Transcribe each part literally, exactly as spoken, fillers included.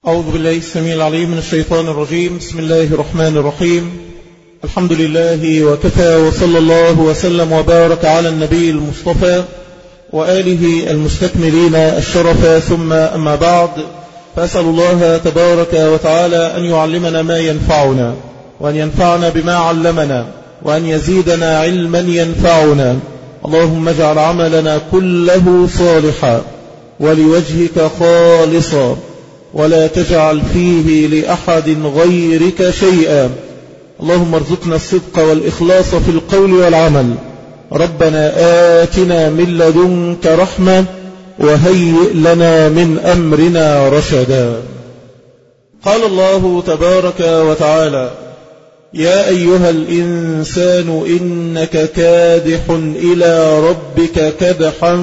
أعوذ بالله السميع العليم من الشيطان الرجيم. بسم الله الرحمن الرحيم. الحمد لله وكفى، وصلى الله وسلم وبارك على النبي المصطفى وآله المستكملين الشرف، ثم أما بعد، فأسأل الله تبارك وتعالى أن يعلمنا ما ينفعنا، وأن ينفعنا بما علمنا، وأن يزيدنا علما ينفعنا. اللهم اجعل عملنا كله صالحا ولوجهك خالصا، ولا تجعل فيه لأحد غيرك شيئا. اللهم ارزقنا الصدق والإخلاص في القول والعمل. ربنا آتنا من لدنك رحمة وهيئ لنا من أمرنا رشدا. قال الله تبارك وتعالى: يا أيها الإنسان إنك كادح إلى ربك كدحا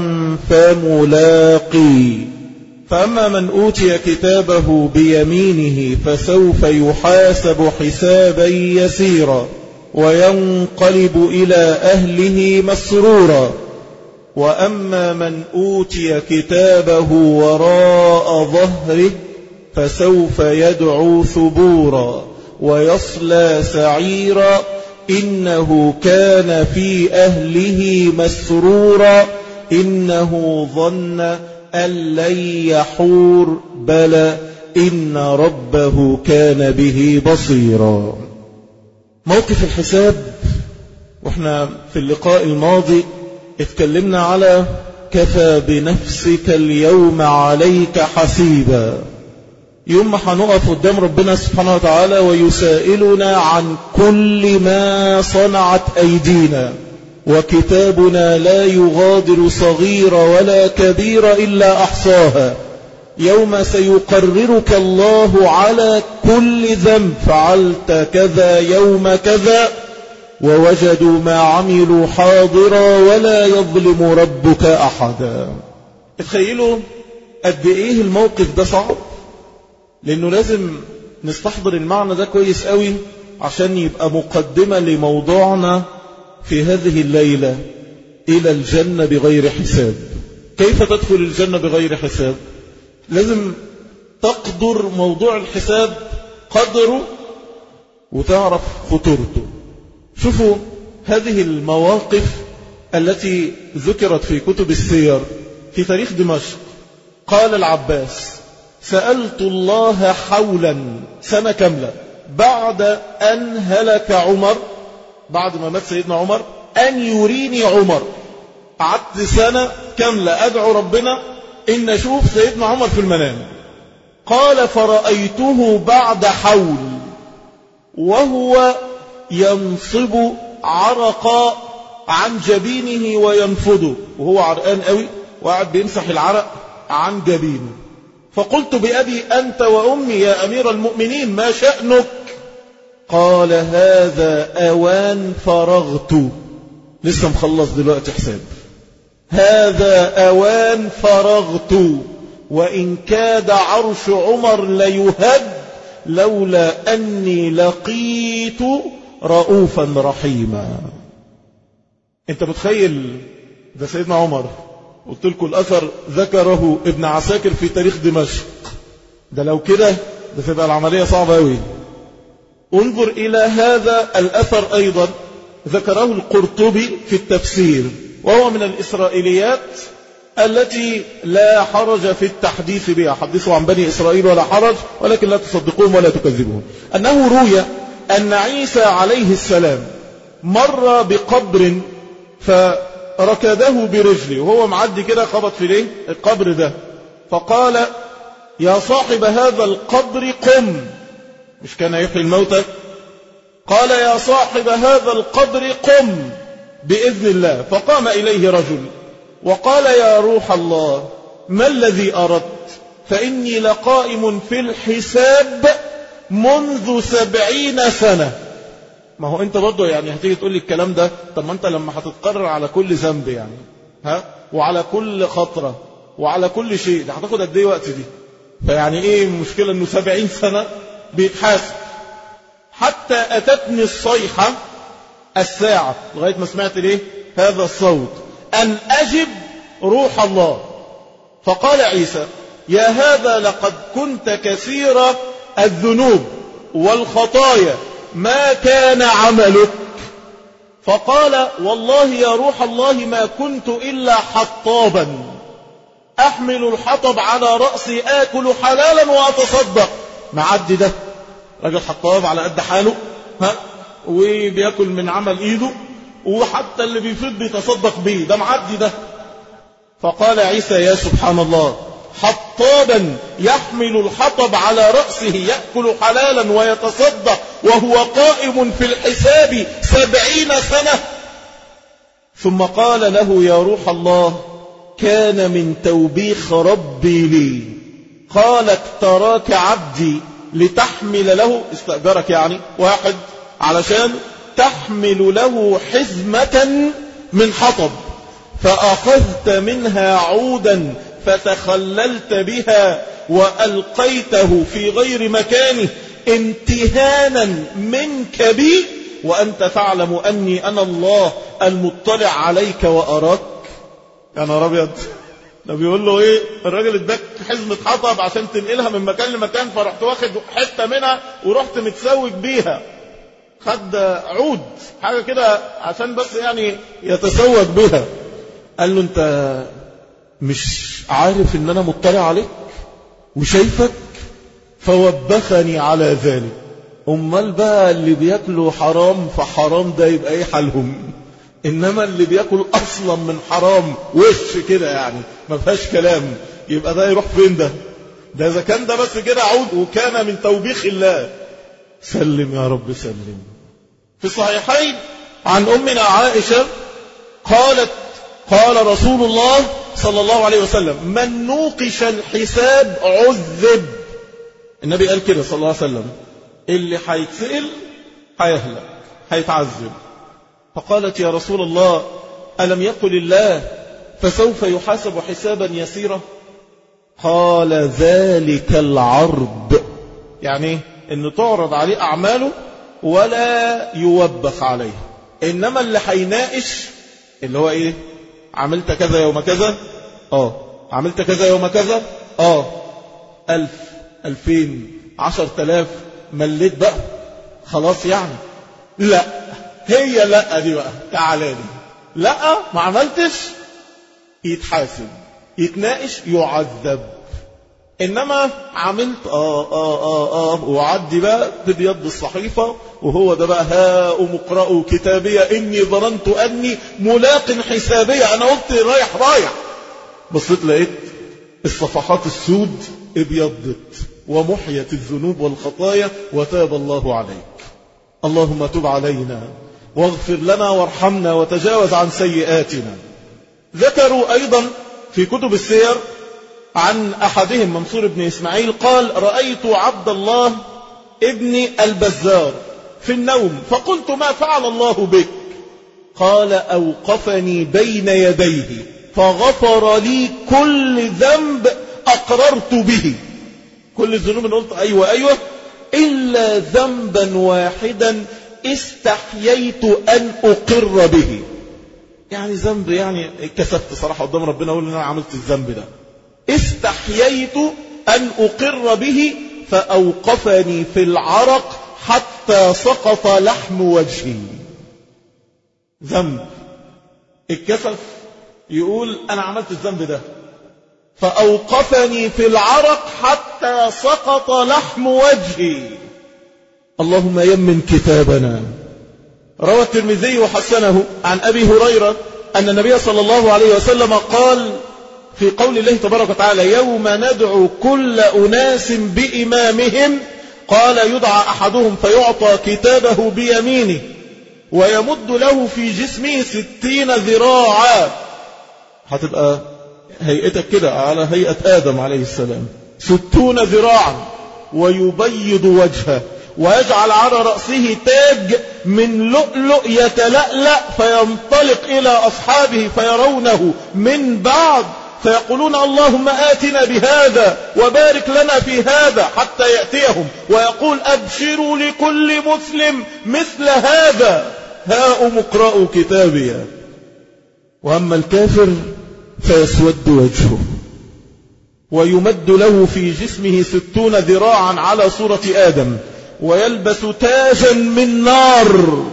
فملاقيه. فأما من أوتي كتابه بيمينه فسوف يحاسب حسابا يسيرا وينقلب إلى أهله مسرورا. وأما من أوتي كتابه وراء ظهره فسوف يدعو ثبورا ويصلى سعيرا إنه كان في أهله مسرورا إنه ظن أن لن يحور بلى إن ربه كان به بصيرا. موقف الحساب. واحنا في اللقاء الماضي اتكلمنا على كفى بنفسك اليوم عليك حسيبا. يوم ما هنقف قدام ربنا سبحانه وتعالى ويسائلنا عن كل ما صنعت أيدينا، وكتابنا لا يغادر صغيرة ولا كبيرة إلا أحصاها. يوم سيقررك الله على كل ذنب، فعلت كذا يوم كذا، ووجدوا ما عملوا حاضرا ولا يظلم ربك أحدا. تخيلوا قد إيه الموقف ده صعب، لأنه لازم نستحضر المعنى ده كويس قوي عشان يبقى مقدمة لموضوعنا في هذه الليلة: إلى الجنة بغير حساب. كيف تدخل الجنة بغير حساب؟ لازم تقدر موضوع الحساب قدره وتعرف خطورته. شوفوا هذه المواقف التي ذكرت في كتب السير في تاريخ دمشق. قال العباس: سألت الله حولا، سنة كاملة، بعد أن هلك عمر، بعد ما مات سيدنا عمر، أن يريني عمر. قعدت سنة كاملة أدعو ربنا إن أشوف سيدنا عمر في المنام. قال: فرأيته بعد حول وهو ينصب عرقا عن جبينه وينفضه، وهو عرقان قوي وقعد بيمسح العرق عن جبينه. فقلت: بأبي أنت وأمي يا أمير المؤمنين، ما شأنك؟ قال: هذا أوان فرغت، لسه مخلص دلوقتي حساب. هذا أوان فرغت، وإن كاد عرش عمر ليهد لولا أني لقيت رؤوفا رحيما. انت متخيل؟ ده سيدنا عمر، قلت لكم الأثر ذكره ابن عساكر في تاريخ دمشق. ده لو كده ده تبقى العملية صعبة أوي. انظر إلى هذا الأثر أيضا ذكره القرطبي في التفسير، وهو من الإسرائيليات التي لا حرج في التحديث بها. حدثوا عن بني إسرائيل ولا حرج، ولكن لا تصدقون ولا تكذبون. أنه روي أن عيسى عليه السلام مر بقبر فركده برجله، وهو معدي كده خبط في ليه القبر ده، فقال: يا صاحب هذا القبر قم. مش كان يحيي الموتى؟ قال: يا صاحب هذا القبر قم بإذن الله. فقام إليه رجل وقال: يا روح الله، ما الذي أردت؟ فإني لقائم في الحساب منذ سبعين سنة. ما هو أنت برضه يعني هتيجي تقول لي الكلام ده، طب ما أنت لما هتتقرر على كل ذنب يعني ها وعلى كل خطرة وعلى كل شيء، ده هتاخد قد إيه وقت دي؟ فيعني إيه المشكلة إنه سبعين سنة بيتحاسب؟ حتى أتتني الصيحة الساعة، لغاية ما سمعت ليه هذا الصوت، أن أجب روح الله. فقال عيسى: يا هذا لقد كنت كثير الذنوب والخطايا، ما كان عملك؟ فقال والله يا روح الله ما كنت إلا حطابا أحمل الحطب على رأسي آكل حلالا وأتصدق. معدي ده راجل حطاب على قد حاله، ها، وبيأكل من عمل إيده، وحتى اللي بيفيد بيتصدق بيه، ده معدي ده. فقال عيسى يا سبحان الله، حطابا يحمل الحطب على رأسه يأكل حلالا ويتصدق وهو قائم في الحساب سبعين سنة. ثم قال له يا روح الله كان من توبيخ ربي لي، قال اكتراك عبدي لتحمل له، استأجرك يعني واحد علشان تحمل له حزمة من حطب، فأخذت منها عودا فتخللت بها وألقيته في غير مكانه امتهانا منك بي، وأنت تعلم أني أنا الله المطلع عليك وأراك. يا نهار أبيض، ده بيقول له إيه؟ الراجل اداك حزمة حطب عشان تنقلها من مكان لمكان، فرحت واخد حتة منها ورحت متسوق بيها، خد عود حاجة كده عشان بس يعني يتسوق بها. قال له أنت مش عارف ان انا مطلع عليك وشايفك؟ فوبخني على ذلك. امال بقى اللي بياكلوا حرام فحرام ده يبقى ايه حالهم؟ انما اللي بياكل اصلا من حرام وش كده يعني ما فيهاش كلام، يبقى ده يروح فين؟ ده ده اذا كان ده بس كده عود وكان من توبيخ الله. سلم يا رب سلم. في الصحيحين عن امنا عائشة قالت قال رسول الله صلى الله عليه وسلم من نوقش الحساب عذب. النبي قال كده صلى الله عليه وسلم، اللي هيتسأل هيهلك هيتعذب. فقالت يا رسول الله ألم يقل الله فسوف يحاسب حسابا يسيرا؟ قال ذلك العرض، يعني انه تعرض عليه أعماله ولا يوبخ عليه. إنما اللي هيناقش اللي هو ايه؟ عملت كذا يوم كذا، اه عملت كذا يوم كذا، اه ألف ألفين عشر تلاف، مليت بقى خلاص يعني؟ لا، هي لا دي بقى تعالى لي، لا ما عملتش يتحاسب يتناقش يعذب. إنما عملت آه آه آه آه وعدي بقى ببيض الصحيفة، وهو ده بقى هاؤم اقرأوا كتابية إني ظننت أني ملاق حسابية، أنا قلت رايح رايح، بصيت لقيت الصفحات السود ابيضت ومحيت الذنوب والخطايا وتاب الله عليك. اللهم تب علينا واغفر لنا وارحمنا وتجاوز عن سيئاتنا. ذكروا أيضا في كتب السير عن أحدهم منصور بن إسماعيل قال رأيت عبد الله ابن البزار في النوم فقلت ما فعل الله بك؟ قال أوقفني بين يديه فغفر لي كل ذنب أقررت به. كل الذنوب اللي قلت أيوة أيوة إلا ذنبا واحدا استحييت أن أقر به. يعني ذنب يعني كسفت صراحة قدام ربنا أقول أن أنا عملت الذنب ده، استحييت أن أقر به فأوقفني في العرق حتى سقط لحم وجهي. ذنب الكسف يقول أنا عملت الذنب ده فأوقفني في العرق حتى سقط لحم وجهي. اللهم يمن كتابنا. روى الترمذي وحسنه عن أبي هريرة أن النبي صلى الله عليه وسلم قال في قول الله تبارك وتعالى يوم ندعو كل أناس بإمامهم، قال يدعى أحدهم فيعطى كتابه بيمينه ويمد له في جسمه ستين ذراعا. هتبقى هيئتك كده على هيئة آدم عليه السلام، ستون ذراعا، ويبيض وجهه ويجعل على رأسه تاج من لؤلؤ يتلألأ فينطلق إلى أصحابه فيرونه من بعد فيقولون اللهم آتنا بهذا وبارك لنا في هذا حتى يأتيهم ويقول أبشروا لكل مسلم مثل هذا هاؤم اقرأوا كتابيا. وأما الكافر فيسود وجهه ويمد له في جسمه ستون ذراعا على صورة آدم، ويلبس تاجا من نار،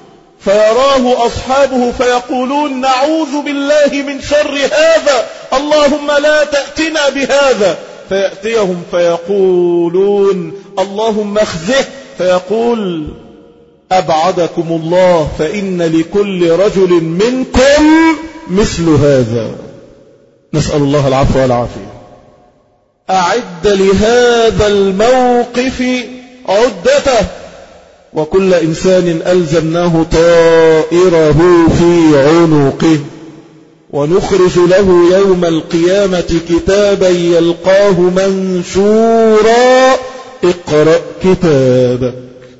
فيراه أصحابه فيقولون نعوذ بالله من شر هذا، اللهم لا تأتنا بهذا، فيأتيهم فيقولون اللهم اخزه، فيقول أبعدكم الله فإن لكل رجل منكم مثل هذا. نسأل الله العفو والعافية. أعد لهذا الموقف عدته، وكل إنسان ألزمناه طائره في عنقه، ونخرج له يوم القيامة كتابا يلقاه منشورا اقرأ كتابك.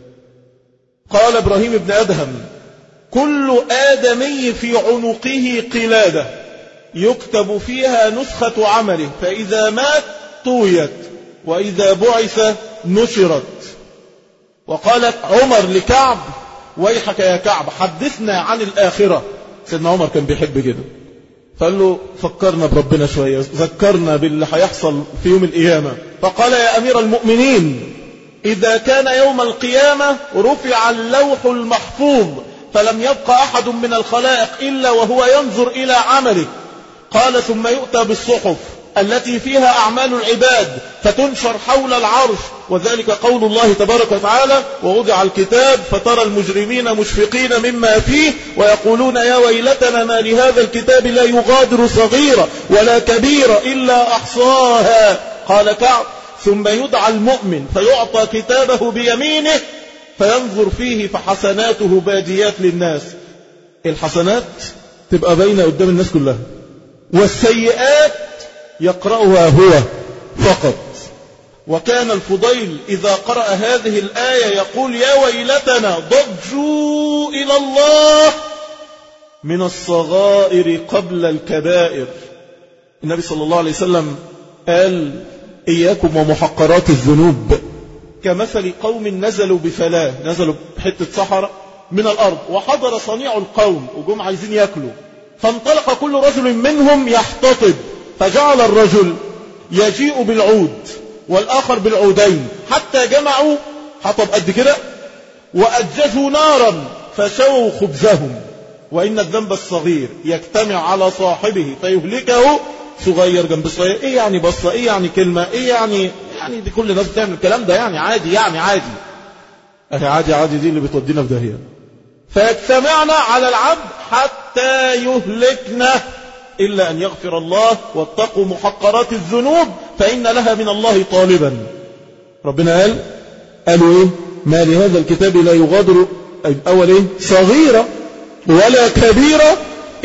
قال إبراهيم بن أدهم كل آدمي في عنقه قلادة يكتب فيها نسخة عمله، فإذا مات طويت وإذا بعث نشرت. وقالت عمر لكعب ويحك يا كعب حدثنا عن الآخرة. سيدنا عمر كان بيحب كده، فقال له فكرنا بربنا شوية، ذكرنا باللي هيحصل في يوم القيامة. فقال يا أمير المؤمنين إذا كان يوم القيامة رفع اللوح المحفوظ فلم يبق أحد من الخلائق إلا وهو ينظر إلى عمله. قال ثم يؤتى بالصحف التي فيها أعمال العباد فتنشر حول العرش، وذلك قول الله تبارك وتعالى ووضع الكتاب فترى المجرمين مشفقين مما فيه ويقولون يا ويلتنا ما لهذا الكتاب لا يغادر صغيرة ولا كبيرة إلا أحصاها. قال كعب ثم يدعى المؤمن فيعطى كتابه بيمينه فينظر فيه فحسناته باديات للناس. الحسنات تبقى باينة قدام الناس كلها، والسيئات يقرأها هو فقط. وكان الفضيل إذا قرأ هذه الآية يقول يا ويلتنا ضجوا إلى الله من الصغائر قبل الكبائر. النبي صلى الله عليه وسلم قال إياكم ومحقرات الذنوب، كمثل قوم نزلوا بفلاة، نزلوا بحتة صحراء من الأرض وحضر صنيع القوم وجم عايزين يأكلوا، فانطلق كل رجل منهم يحتطب، فجعل الرجل يجيء بالعود والآخر بالعودين حتى جمعوا حطب قد كده وأججوا نارا فشووا خبزهم. وإن الذنب الصغير يجتمع على صاحبه فيهلكه صغير جنب صغير. إيه يعني بصة؟ إيه يعني كلمة؟ إيه يعني يعني دي كل الناس بتعمل الكلام ده يعني عادي يعني عادي أهي عادي عادي دي اللي بتودينا في داهية. فيجتمعنا على العبد حتى يهلكنا إلا أن يغفر الله واتقوا محقرات الذنوب فإن لها من الله طالبا. ربنا قال قالوا إيه ما لهذا الكتاب لا يغادر الأول إيه صغيرة ولا كبيرة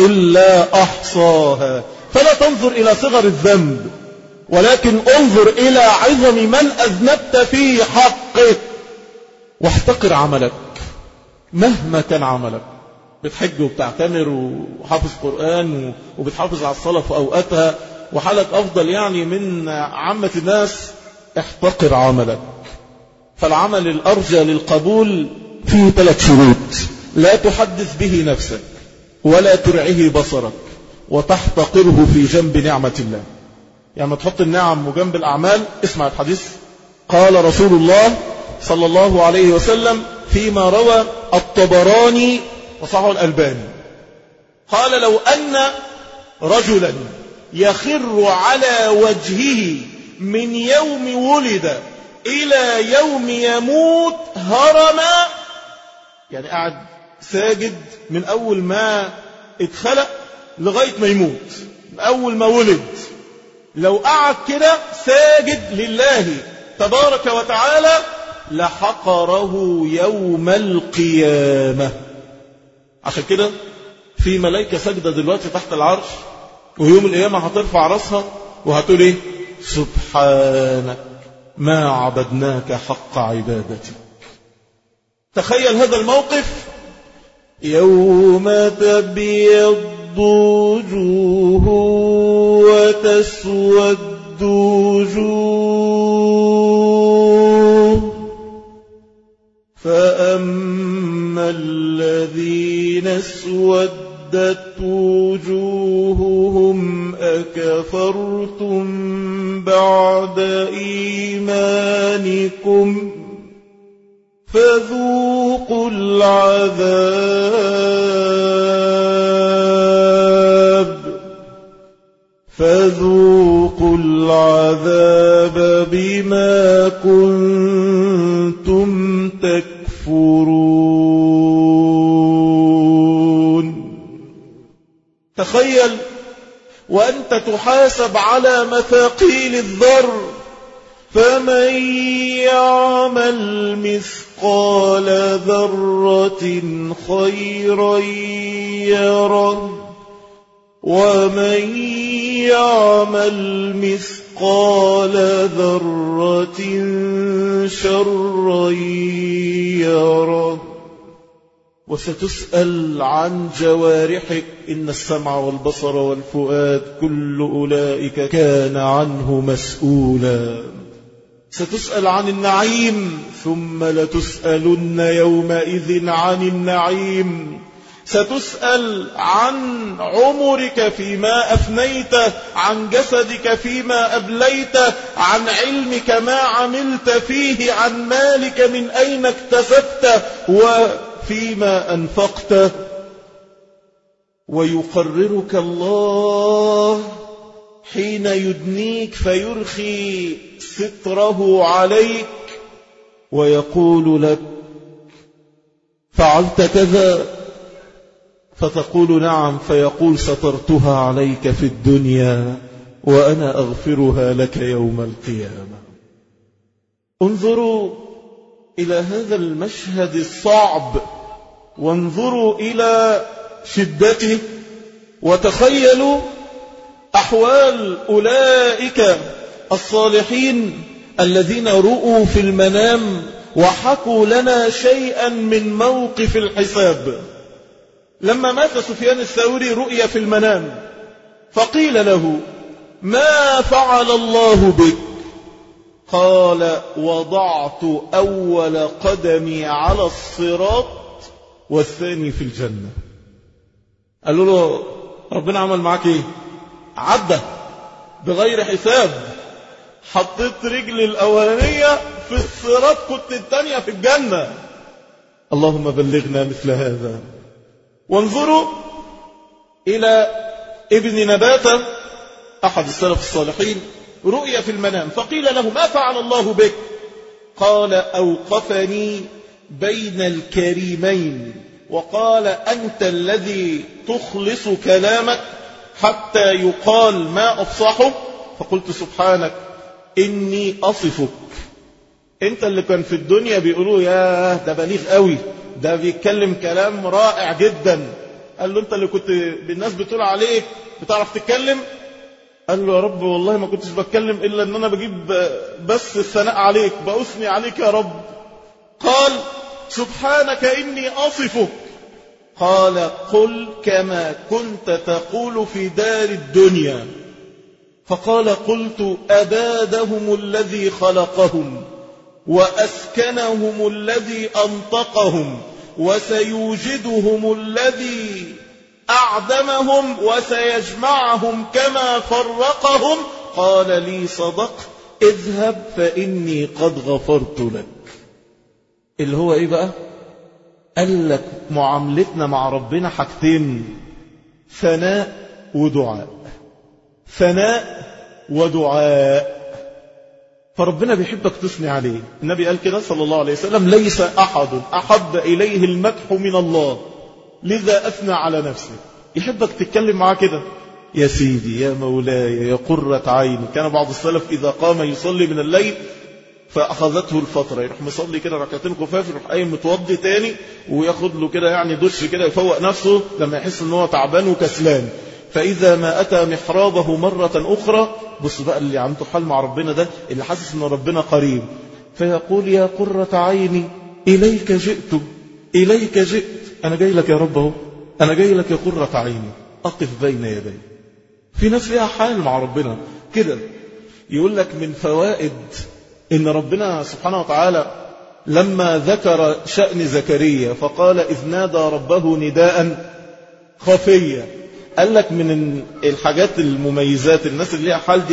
إلا أحصاها. فلا تنظر إلى صغر الذنب ولكن انظر إلى عظم من أذنبت في حقه، واحتقر عملك مهما كان عملك. بتحج وبتعتمر وحافظ قرآن وبتحافظ على الصلاة في أوقاتها وحالك أفضل يعني من عامة الناس، احتقر عملك. فالعمل الأرجى للقبول فيه ثلاث شروط: لا تحدث به نفسك ولا ترعه بصرك وتحتقره في جنب نعمة الله. يعني تحط النعم وجنب الأعمال. اسمع الحديث. قال رسول الله صلى الله عليه وسلم فيما روى الطبراني وصححه الألباني قال لو أن رجلا يخر على وجهه من يوم ولد إلى يوم يموت هرما، يعني قاعد ساجد من أول ما اتخلق لغاية ما يموت، من أول ما ولد لو قعد كده ساجد لله تبارك وتعالى لحقره يوم القيامة. عشان كده في ملائكة سجدة دلوقتي تحت العرش، ويوم القيامة هترفع رأسها وهتقول ايه؟ سبحانك ما عبدناك حق عبادتك. تخيل هذا الموقف. يوم تبيض وجوه وتسود وجوه، فأما الذين اسودت وجوههم أكفرتم بعد إيمانكم فذوقوا العذاب فذوقوا العذاب بما كنتم تكفرون. تخيل وأنت تحاسب على مثاقيل الذر، فمن يعمل مثقال ذرة خيرا يره ومن يعمل مثقال ذرة شرا يره. وستسأل عن جوارحك، إن السمع والبصر والفؤاد كل أولئك كان عنه مسؤولا. ستسأل عن النعيم ثم لتسألن يومئذ عن النعيم. ستسأل عن عمرك فيما أفنيته، عن جسدك فيما أبليته، عن علمك ما عملت فيه، عن مالك من أين اكتسبته وفيما أنفقته. ويقررك الله حين يدنيك فيرخي ستره عليك ويقول لك فعلت كذا، فتقول نعم، فيقول سترتها عليك في الدنيا وأنا أغفرها لك يوم القيامة. انظروا إلى هذا المشهد الصعب وانظروا إلى شدته، وتخيلوا أحوال أولئك الصالحين الذين رؤوا في المنام وحكوا لنا شيئا من موقف الحساب. لما مات سفيان الثوري رؤيا في المنام فقيل له ما فعل الله بك؟ قال وضعت أول قدمي على الصراط والثاني في الجنة. قالوا له ربنا عمل معك ايه؟ عدى بغير حساب، حطيت رجلي الأولانية في الصراط كنت الثانية في الجنة. اللهم بلغنا مثل هذا. وانظروا إلى ابن نباتة أحد السلف الصالحين، رؤيا في المنام فقيل له ما فعل الله بك؟ قال أوقفني بين الكريمين وقال أنت الذي تخلص كلامك حتى يقال ما أفصحه، فقلت سبحانك إني أصفك. أنت اللي كان في الدنيا بيقولوا يا ده بليغ قوي، ده بيتكلم كلام رائع جدا. قال له أنت اللي كنت بالناس بتقول عليك بتعرف تتكلم؟ قال له يا رب والله ما كنتش بتكلم إلا أن أنا بجيب بس الثناء عليك، بأثني عليك يا رب. قال سبحانك إني أصفك. قال قل كما كنت تقول في دار الدنيا. فقال قلت أبادهم الذي خلقهم وأسكنهم الذي أنطقهم وسيوجدهم الذي أعدمهم وسيجمعهم كما فرقهم. قال لي صدقت اذهب فإني قد غفرت لك. اللي هو إيه بقى؟ قال لك معاملتنا مع ربنا حاجتين، ثناء ودعاء، ثناء ودعاء. فربنا بيحبك تثني عليه. النبي قال كده صلى الله عليه وسلم ليس أحد أحب إليه المدح من الله لذا أثنى على نفسه. يحبك تتكلم معاه كده يا سيدي يا مولاي يا قرة عيني. كان بعض السلف إذا قام يصلي من الليل فأخذته الفترة يروح مصلي كده ركعتين خفاف، يروح قايم متوضي تاني وياخد له كده يعني دش كده يفوق نفسه لما يحس ان هو تعبان وكسلان. فإذا ما أتى محرابه مرة أخرى، بص بقى اللي عنده حال مع ربنا ده اللي حاسس ان ربنا قريب، فيقول يا قرة عيني إليك جئت إليك جئت، أنا جاي لك يا رب اهو، أنا جاي لك يا قرة عيني، أقف بين يدي. في ناس ليها حال مع ربنا كده. يقول لك من فوائد إن ربنا سبحانه وتعالى لما ذكر شأن زكريا فقال إذ نادى ربه نداء خفيا، قال لك من الحاجات المميزات الناس اللي ليها حال دي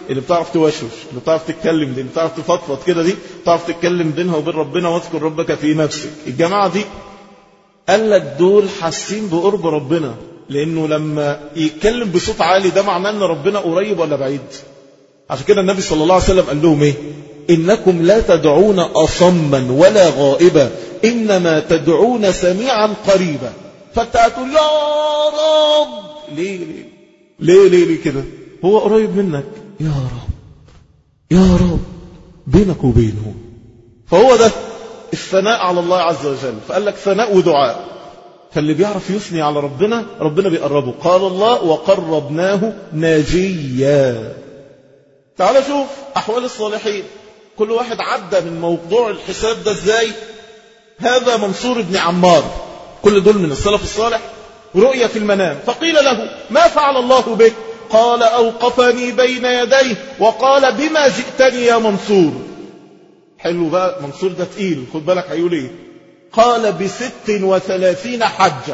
اللي بتعرف توشوش، اللي بتعرف تتكلم دي، اللي بتعرف تفضفض كده دي، بتعرف تتكلم بينها وبين ربنا واذكر ربك في نفسك. الجماعة دي قال لك دول حاسين بقرب ربنا، لأنه لما يتكلم بصوت عالي ده معناه أن ربنا قريب ولا بعيد. عشان كده النبي صلى الله عليه وسلم قال لهم إيه؟ إنكم لا تدعون أصما ولا غائبا، إنما تدعون سميعا قريبا. فأنت هتقول يا رب، ليه ليه ليه ليه, ليه كده؟ هو قريب منك. يا رب يا رب بينك وبينه. فهو ده الثناء على الله عز وجل. فقال لك ثناء ودعاء. فاللي بيعرف يثني على ربنا ربنا بيقربه. قال الله وقربناه ناجيا. تعال شوف أحوال الصالحين، كل واحد عدى من موضوع الحساب ده ازاي. هذا منصور بن عمار، كل دول من السلف الصالح. رؤيا في المنام فقيل له ما فعل الله بك؟ قال أوقفني بين يديه وقال بما جئتني يا منصور. حلو بقى، منصور ده تقيل، خد بالك هيقول ايه. قال بست وثلاثين حجة.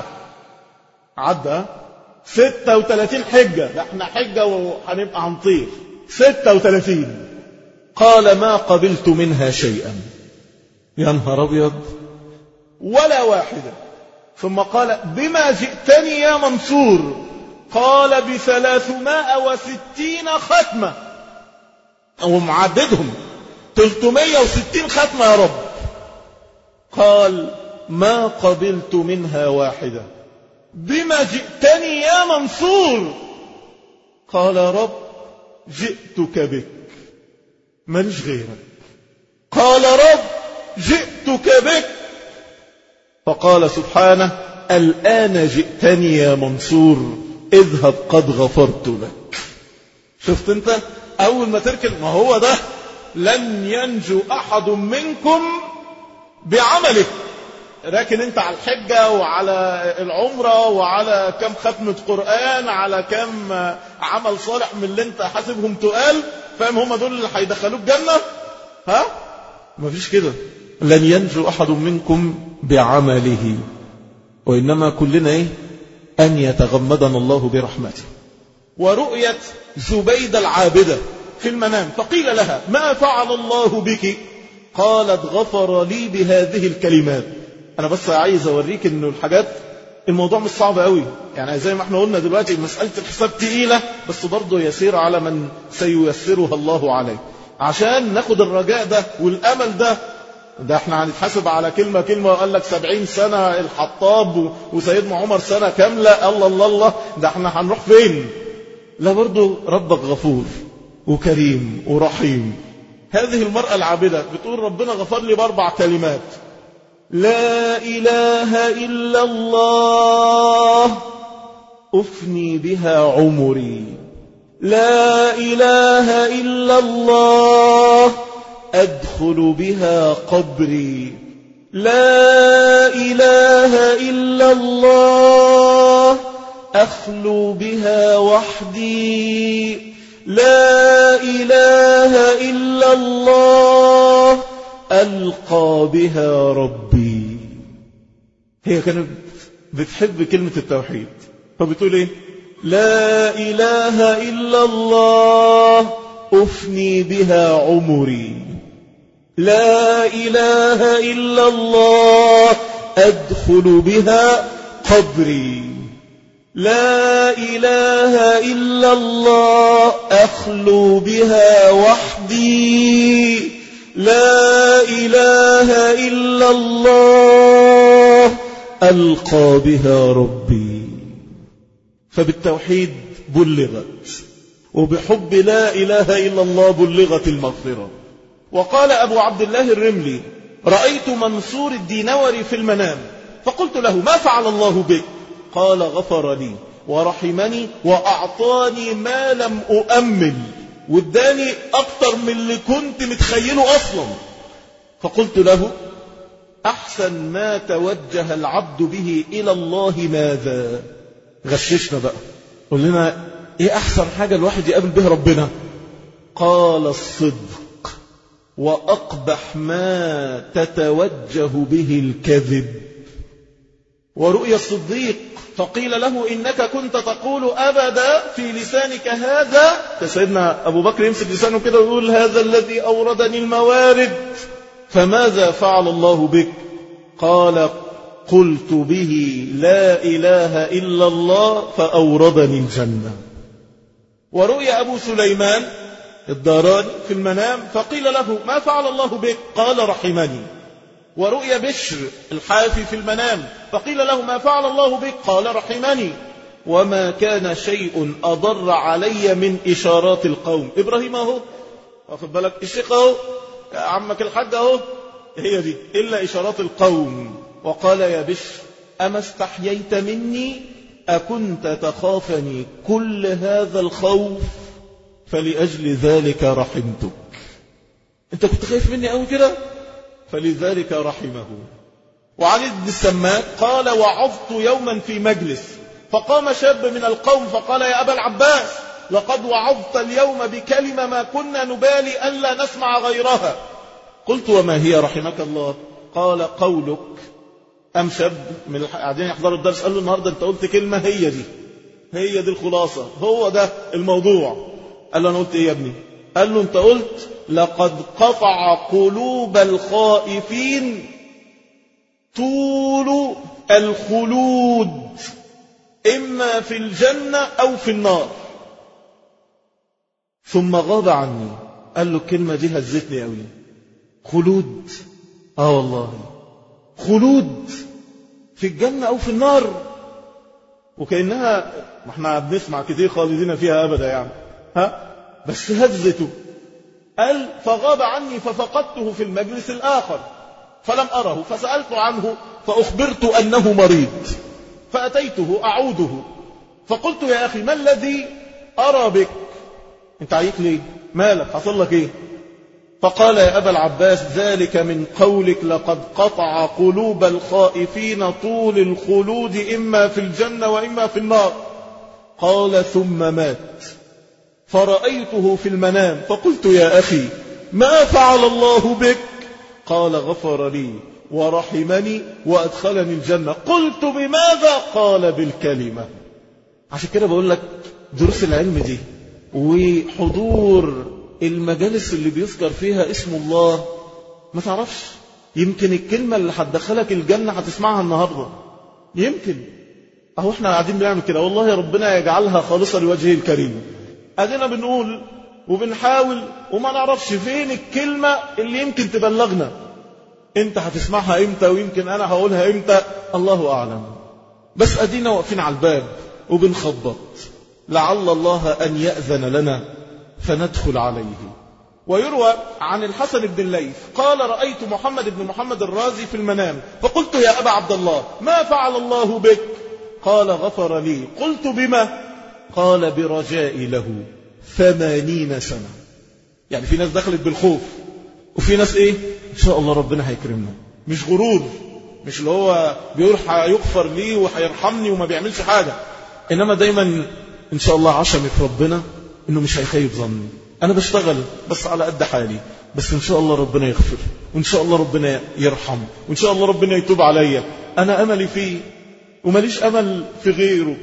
عدى ستة وثلاثين حجة، ده احنا حجة وهنبقى هنطير. ستة وثلاثين. قال ما قبلت منها شيئا. يا نهار أبيض، ولا واحدة. ثم قال بما جئتني يا منصور؟ قال بثلاثمائة وستين ختمة، أو معددهم ثلاثمائة وستين ختمة يا رب. قال ما قبلت منها واحدة. بما جئتني يا منصور؟ قال يا رب جئتك بك، ماليش غيرك. قال رب جئتك بك. فقال سبحانه الآن جئتني يا منصور، اذهب قد غفرت لك. شفت انت اول ما تركن، ما هو ده لن ينجو احد منكم بعمله. لكن انت على الحجة وعلى العمرة وعلى كم ختمة قرآن، على كم عمل صالح من اللي انت حاسبهم تقال، فاهم هم دول اللي هيدخلوك جنة؟ ها؟ ما فيش كده. لن ينجو أحد منكم بعمله، وإنما كلنا إيه؟ أن يتغمدنا الله برحمته. ورؤية زبيدة العابدة في المنام فقيل لها ما فعل الله بك؟ قالت غفر لي بهذه الكلمات. أنا بس عايز أوريك إنه الحاجات الموضوع مش صعب قوي، يعني زي ما احنا قلنا دلوقتي مسألة الحساب تقيلة، بس برضه يسير على من سييسرها الله عليه. عشان ناخد الرجاء ده والأمل ده، ده احنا هنتحاسب على كلمة كلمة. وقال لك سبعين سنة الحطاب وسيدنا عمر سنة كاملة، الله الله الله، ده احنا هنروح فين؟ لا، برضه ربك غفور وكريم ورحيم. هذه المرأة العابدة بتقول ربنا غفر لي بأربع كلمات: لا إله إلا الله أفني بها عمري، لا إله إلا الله أدخل بها قبري، لا إله إلا الله أخلو بها وحدي، لا إله إلا الله ألقى بها ربي. هي كانت بتحب كلمة التوحيد، فبتقول إيه؟ لا إله إلا الله أفني بها عمري، لا إله إلا الله أدخل بها قبري، لا إله إلا الله أخلو بها وحدي، لا إله إلا الله ألقى بها ربي. فبالتوحيد بلغت، وبحب لا إله إلا الله بلغت المغفرة. وقال أبو عبد الله الرملي: رأيت منصور الدينوري في المنام فقلت له: ما فعل الله بك؟ قال: غفر لي ورحمني وأعطاني ما لم أؤمل، واداني أكتر من اللي كنت متخيله أصلا. فقلت له: أحسن ما توجه العبد به إلى الله ماذا؟ غششنا بقى، قل لنا إيه أحسن حاجة الواحد يقابل بها ربنا؟ قال: الصدق، وأقبح ما تتوجه به الكذب. ورؤيا الصديق فقيل له إنك كنت تقول أبدا في لسانك هذا، سيدنا أبو بكر يمسك لسانه كده ويقول هذا الذي أوردني الموارد، فماذا فعل الله بك؟ قال قلت به لا إله إلا الله فأوردني الجنة. ورؤيا أبو سليمان الداراني في المنام فقيل له ما فعل الله بك؟ قال رحمني. ورؤيا بشر الحافي في المنام فقيل له ما فعل الله بك؟ قال رحمني. وما كان شيء أضر علي من إشارات القوم. إبراهيم أهو، واخد بالك، الشيخ أهو، عمك الحاج أهو، هي دي إلا إشارات القوم. وقال يا بشر أما استحييت مني أكنت تخافني كل هذا الخوف فلأجل ذلك رحمتك. أنت كنت خايف مني أو كده فلذلك رحمه. وعلي بن السماك قال وعظت يوما في مجلس فقام شاب من القوم فقال يا أبا العباس لقد وعظت اليوم بكلمة ما كنا نبالي ألا نسمع غيرها. قلت وما هي رحمك الله؟ قال قولك. أم شاب من القاعدين يحضروا الدرس قال له النهاردة أنت قلت كلمة هي دي هي دي الخلاصة، هو ده الموضوع. قال له أنا قلت إيه يا ابني؟ قال له أنت قلت لقد قطع قلوب الخائفين طول الخلود إما في الجنة أو في النار. ثم غاب عني. قال له الكلمة دي هزتني قوي. خلود، آه والله خلود في الجنة أو في النار، وكأنها ما احنا بنسمع كتير خالدين فيها أبدا يعني، ها بس هزته. قال فغاب عني ففقدته في المجلس الآخر فلم أره فسألت عنه فأخبرت أنه مريض فأتيته أعوده فقلت يا أخي ما الذي أرى بك؟ أنت عيك ليه؟ مالك؟ حصل لك إيه؟ فقال يا أبا العباس ذلك من قولك لقد قطع قلوب الخائفين طول الخلود إما في الجنة وإما في النار. قال ثم مات فرأيته في المنام فقلت يا أخي ما فعل الله بك؟ قال غفر لي ورحمني وأدخلني الجنة. قلت بماذا؟ قال بالكلمة. عشان كده بقول لك دروس العلم دي وحضور المجالس اللي بيذكر فيها اسم الله ما تعرفش، يمكن الكلمة اللي هتدخلك الجنة هتسمعها النهاردة، يمكن اهو احنا قاعدين بنعمل كده والله ربنا يجعلها خالصة لوجهه الكريم. ادينا بنقول وبنحاول وما نعرفش فين الكلمة اللي يمكن تبلغنا. انت هتسمعها امتى ويمكن انا هقولها امتى الله اعلم، بس ادينا واقفين على الباب وبنخبط لعل الله ان يأذن لنا فندخل عليه. ويروى عن الحسن بن الليث قال رأيت محمد بن محمد الرازي في المنام فقلت يا أبا عبد الله ما فعل الله بك؟ قال غفر لي. قلت بما؟ قال برجائي له ثمانين سنة. يعني في ناس دخلت بالخوف وفي ناس ايه ان شاء الله ربنا هيكرمنا، مش غرور، مش اللي هو بيقول هيغفر لي وهيرحمني وما بيعملش حاجة، انما دايما ان شاء الله عشمي في ربنا انه مش هيخيب ظني، انا بشتغل بس على قد حالي، بس ان شاء الله ربنا يغفر وان شاء الله ربنا يرحم وان شاء الله ربنا يتوب عليا، انا املي فيه وماليش امل في غيره.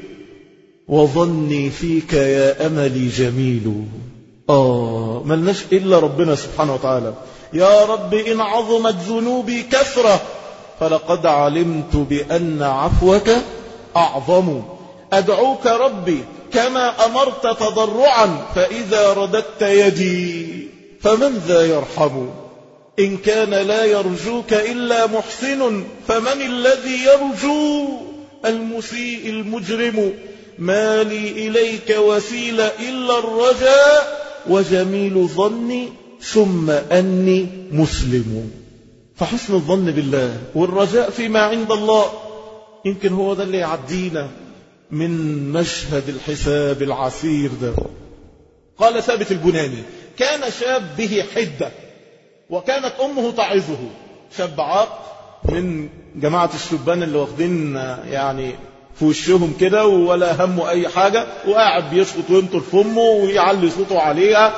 وظني فيك يا املي جميل. اه ملناش الا ربنا سبحانه وتعالى. يا رب ان عظمت ذنوبي كثرة فلقد علمت بان عفوك اعظم. ادعوك ربي كما أمرت تضرعا فإذا رددت يدي فمن ذا يرحم؟ إن كان لا يرجوك إلا محسن فمن الذي يرجو؟ المسيء المجرم. ما لي إليك وسيلة إلا الرجاء وجميل ظني ثم أني مسلم. فحسن الظن بالله والرجاء فيما عند الله يمكن هو ده اللي يعدينا من مشهد الحساب العسير ده. قال ثابت البناني كان شاب به حدة وكانت أمه تعظه، شاب عاق من جماعة الشبان اللي واخدين يعني في وشهم كده ولا همه أي حاجة، وقاعد بيشخط وينطر في أمه ويعلي صوته عليها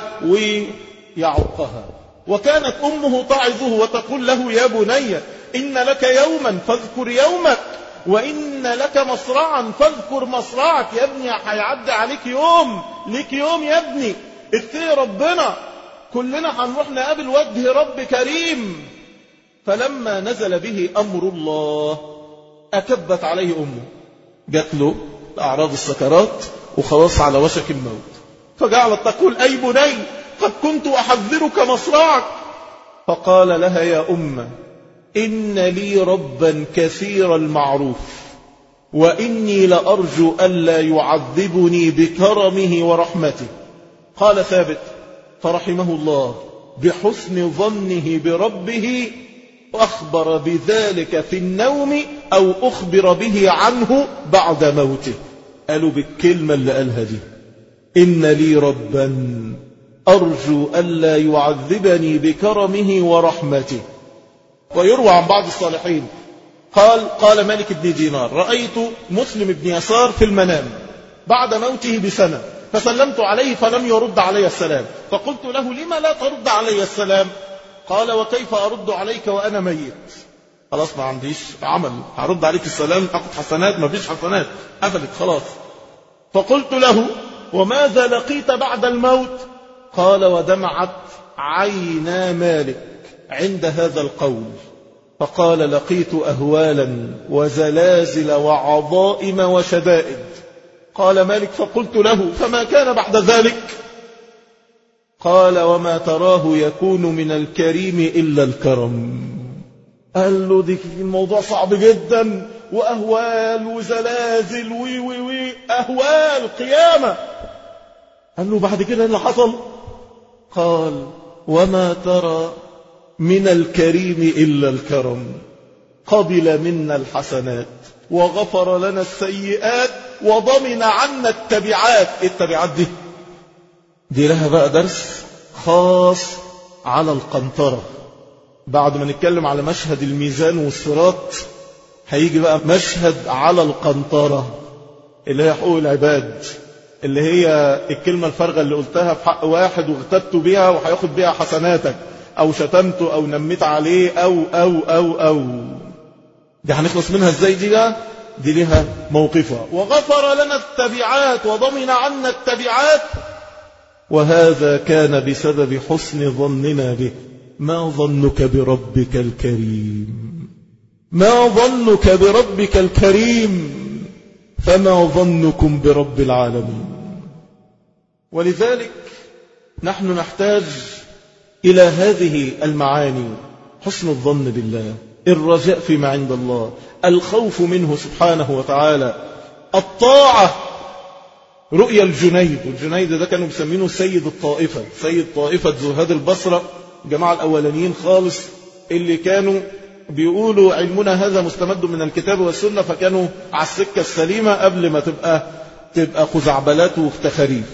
ويعقها. وكانت أمه تعظه وتقول له يا بني إن لك يوما فاذكر يومك وإن لك مصرعا فاذكر مصرعك. يا ابني هيعدي عليك يوم، ليك يوم يا ابني، اتقي ربنا، كلنا هنروح نقابل وجه رب كريم. فلما نزل به أمر الله أكبت عليه أمه، جات له أعراض السكرات وخلاص على وشك الموت، فجعلت تقول أي بني قد كنت أحذرك مصرعك. فقال لها يا أمة إن لي ربا كثير المعروف، وإني لأرجو ألا يعذبني بكرمه ورحمته. قال ثابت فرحمه الله بحسن ظنه بربه أخبر بذلك في النوم أو أخبر به عنه بعد موته. قالوا بالكلمة اللي قالها دي إن لي ربا أرجو ألا يعذبني بكرمه ورحمته. ويروى عن بعض الصالحين قال قال مالك بن دينار رأيت مسلم بن يسار في المنام بعد موته بسنة، فسلمت عليه فلم يرد علي السلام، فقلت له لما لا ترد علي السلام؟ قال وكيف أرد عليك وأنا ميت؟ خلاص ما عنديش عمل، هرد عليك السلام أخذ حسنات؟ ما فيش حسنات، قفلت خلاص. فقلت له وماذا لقيت بعد الموت؟ قال ودمعت عينا مالك عند هذا القول، فقال لقيت أهوالا وزلازل وعظائم وشدائد. قال مالك فقلت له فما كان بعد ذلك؟ قال وما تراه يكون من الكريم إلا الكرم. قال له دي الموضوع صعب جدا، وأهوال وزلازل وي وي وي أهوال قيامة. قال له بعد كده اللي حصل؟ قال وما ترى من الكريم إلا الكرم، قبل منا الحسنات وغفر لنا السيئات وضمن عنا التبعات. التبعات دي دي لها بقى درس خاص على القنطرة. بعد ما نتكلم على مشهد الميزان والصراط هيجي بقى مشهد على القنطرة اللي هي حقوق العباد، اللي هي الكلمة الفارغة اللي قلتها في حق واحد واغتبت بيها وهياخد بيها حسناتك، أو شتمته أو نميت عليه أو أو أو أو دي هنخلص منها ازاي؟ دي بقى دي لها موقفها. وغفر لنا التبعات وضمن عنا التبعات، وهذا كان بسبب حسن ظننا به. ما ظنك بربك الكريم؟ ما ظنك بربك الكريم؟ فما ظنكم برب العالمين؟ ولذلك نحن نحتاج إلى هذه المعاني: حسن الظن بالله، الرجاء فيما عند الله، الخوف منه سبحانه وتعالى، الطاعة. رؤيا الجنيد، والجنيد ده كانوا مسمينه سيد الطائفة، سيد طائفة زهاد البصرة، جماعة الأولانيين خالص اللي كانوا بيقولوا علمنا هذا مستمد من الكتاب والسنة، فكانوا على السكة السليمة قبل ما تبقى تبقى خزعبلات وتخاريف.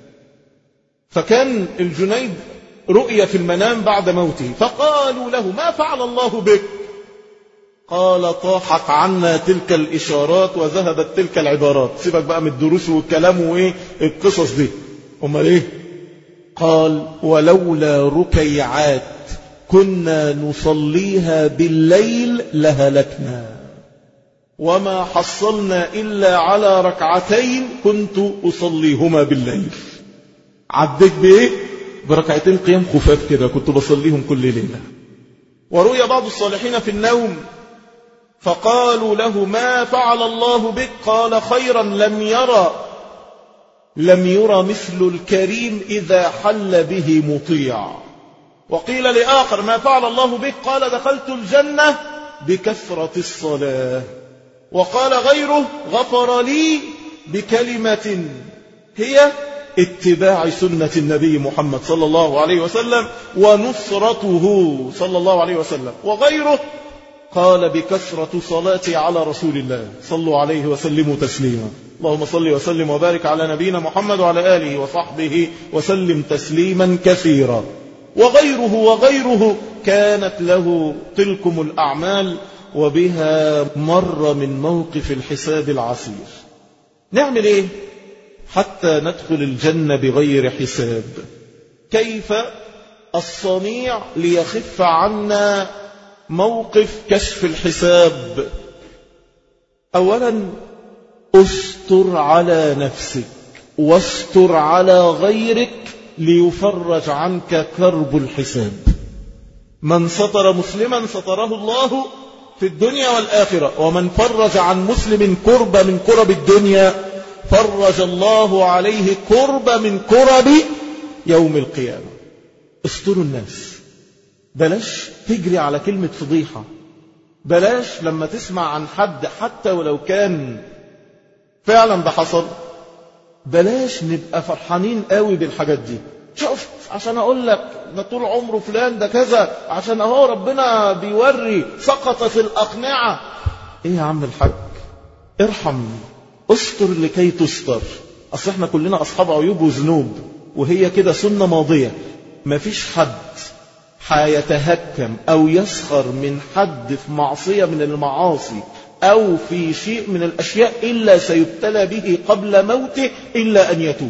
فكان الجنيد رؤيا في المنام بعد موته، فقالوا له ما فعل الله بك؟ قال طاحت عنا تلك الإشارات وذهبت تلك العبارات. سيبك بقى من الدروس والكلام وايه القصص دي، امال ايه؟ قال ولولا ركيعات كنا نصليها بالليل لهلكنا، وما حصلنا إلا على ركعتين كنت أصليهما بالليل. عديت بإيه؟ بركعتين قيام خفاف كده كنت بصليهم كل ليلة. ورؤيا بعض الصالحين في النوم فقالوا له ما فعل الله بك؟ قال خيرا لم يرى لم يرى مثل الكريم إذا حل به مطيع. وقيل لآخر ما فعل الله بك؟ قال دخلت الجنة بكثرة الصلاة. وقال غيره غفر لي بكلمة هي اتباع سنة النبي محمد صلى الله عليه وسلم ونصرته صلى الله عليه وسلم. وغيره قال بكثرة صلاتي على رسول الله، صلوا عليه وسلموا تسليما. اللهم صل وسلم وبارك على نبينا محمد وعلى آله وصحبه وسلم تسليما كثيرا. وغيره وغيره كانت له تلكم الأعمال وبها مر من موقف الحساب العسير. نعمل ايه حتى ندخل الجنة بغير حساب؟ كيف الصنيع ليخف عنا موقف كشف الحساب؟ أولا استر على نفسك واستر على غيرك ليفرج عنك كرب الحساب. من ستر مسلما ستره الله في الدنيا والآخرة، ومن فرج عن مسلم كرب من كرب الدنيا فرج الله عليه كرب من كرب يوم القيامة. استروا الناس، بلاش تجري على كلمة فضيحة، بلاش لما تسمع عن حد حتى ولو كان فعلا ده حصل، بلاش نبقى فرحانين قوي بالحاجات دي. شفت عشان اقول لك ده طول عمره فلان ده كذا، عشان اهو ربنا بيوري سقطت الأقنعة. ايه يا عم الحاج، ارحم، استر لكي تستر. اصل احنا كلنا اصحاب عيوب وذنوب، وهي كده سنة ماضية. مفيش حد حيتهكم او يسخر من حد في معصية من المعاصي أو في شيء من الأشياء إلا سيبتلى به قبل موته إلا أن يتوب.